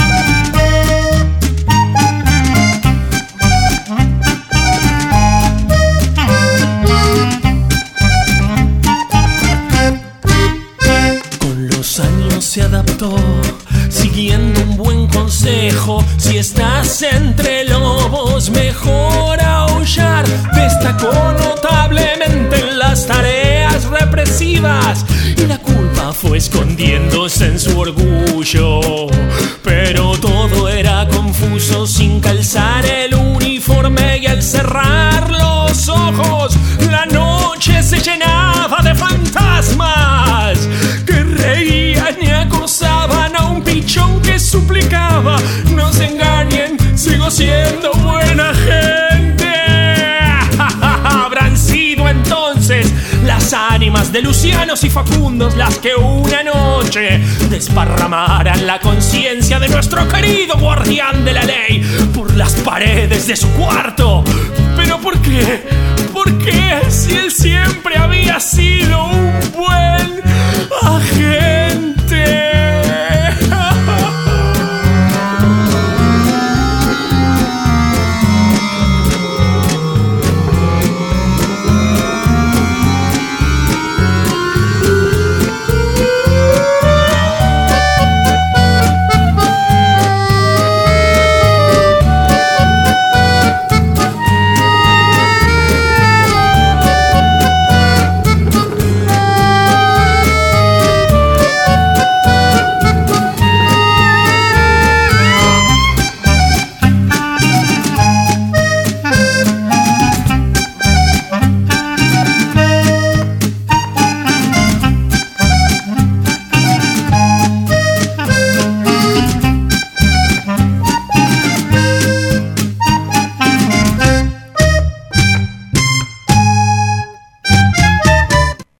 Con los años se adaptó, siguiendo un buen consejo: si estás entre lobos, mejor aullar. Destacó notablemente en las tareas represivas, y la culpa fue escondiéndose en su orgullo. Pero todo era confuso sin calzar el uniforme, y al cerrar los ojos la noche se llenaba de fantasmas que reían y acosaban a un pichón que suplicaba: no se engañen, sigo siendo buena gente. Habrán sido entonces las ánimas de Lucianos y Facundos las que una noche desparramaran la conciencia de nuestro querido guardián de la ley por las paredes de su cuarto. ¿Pero por qué? ¿Por qué? Si él siempre había sido un buen agente.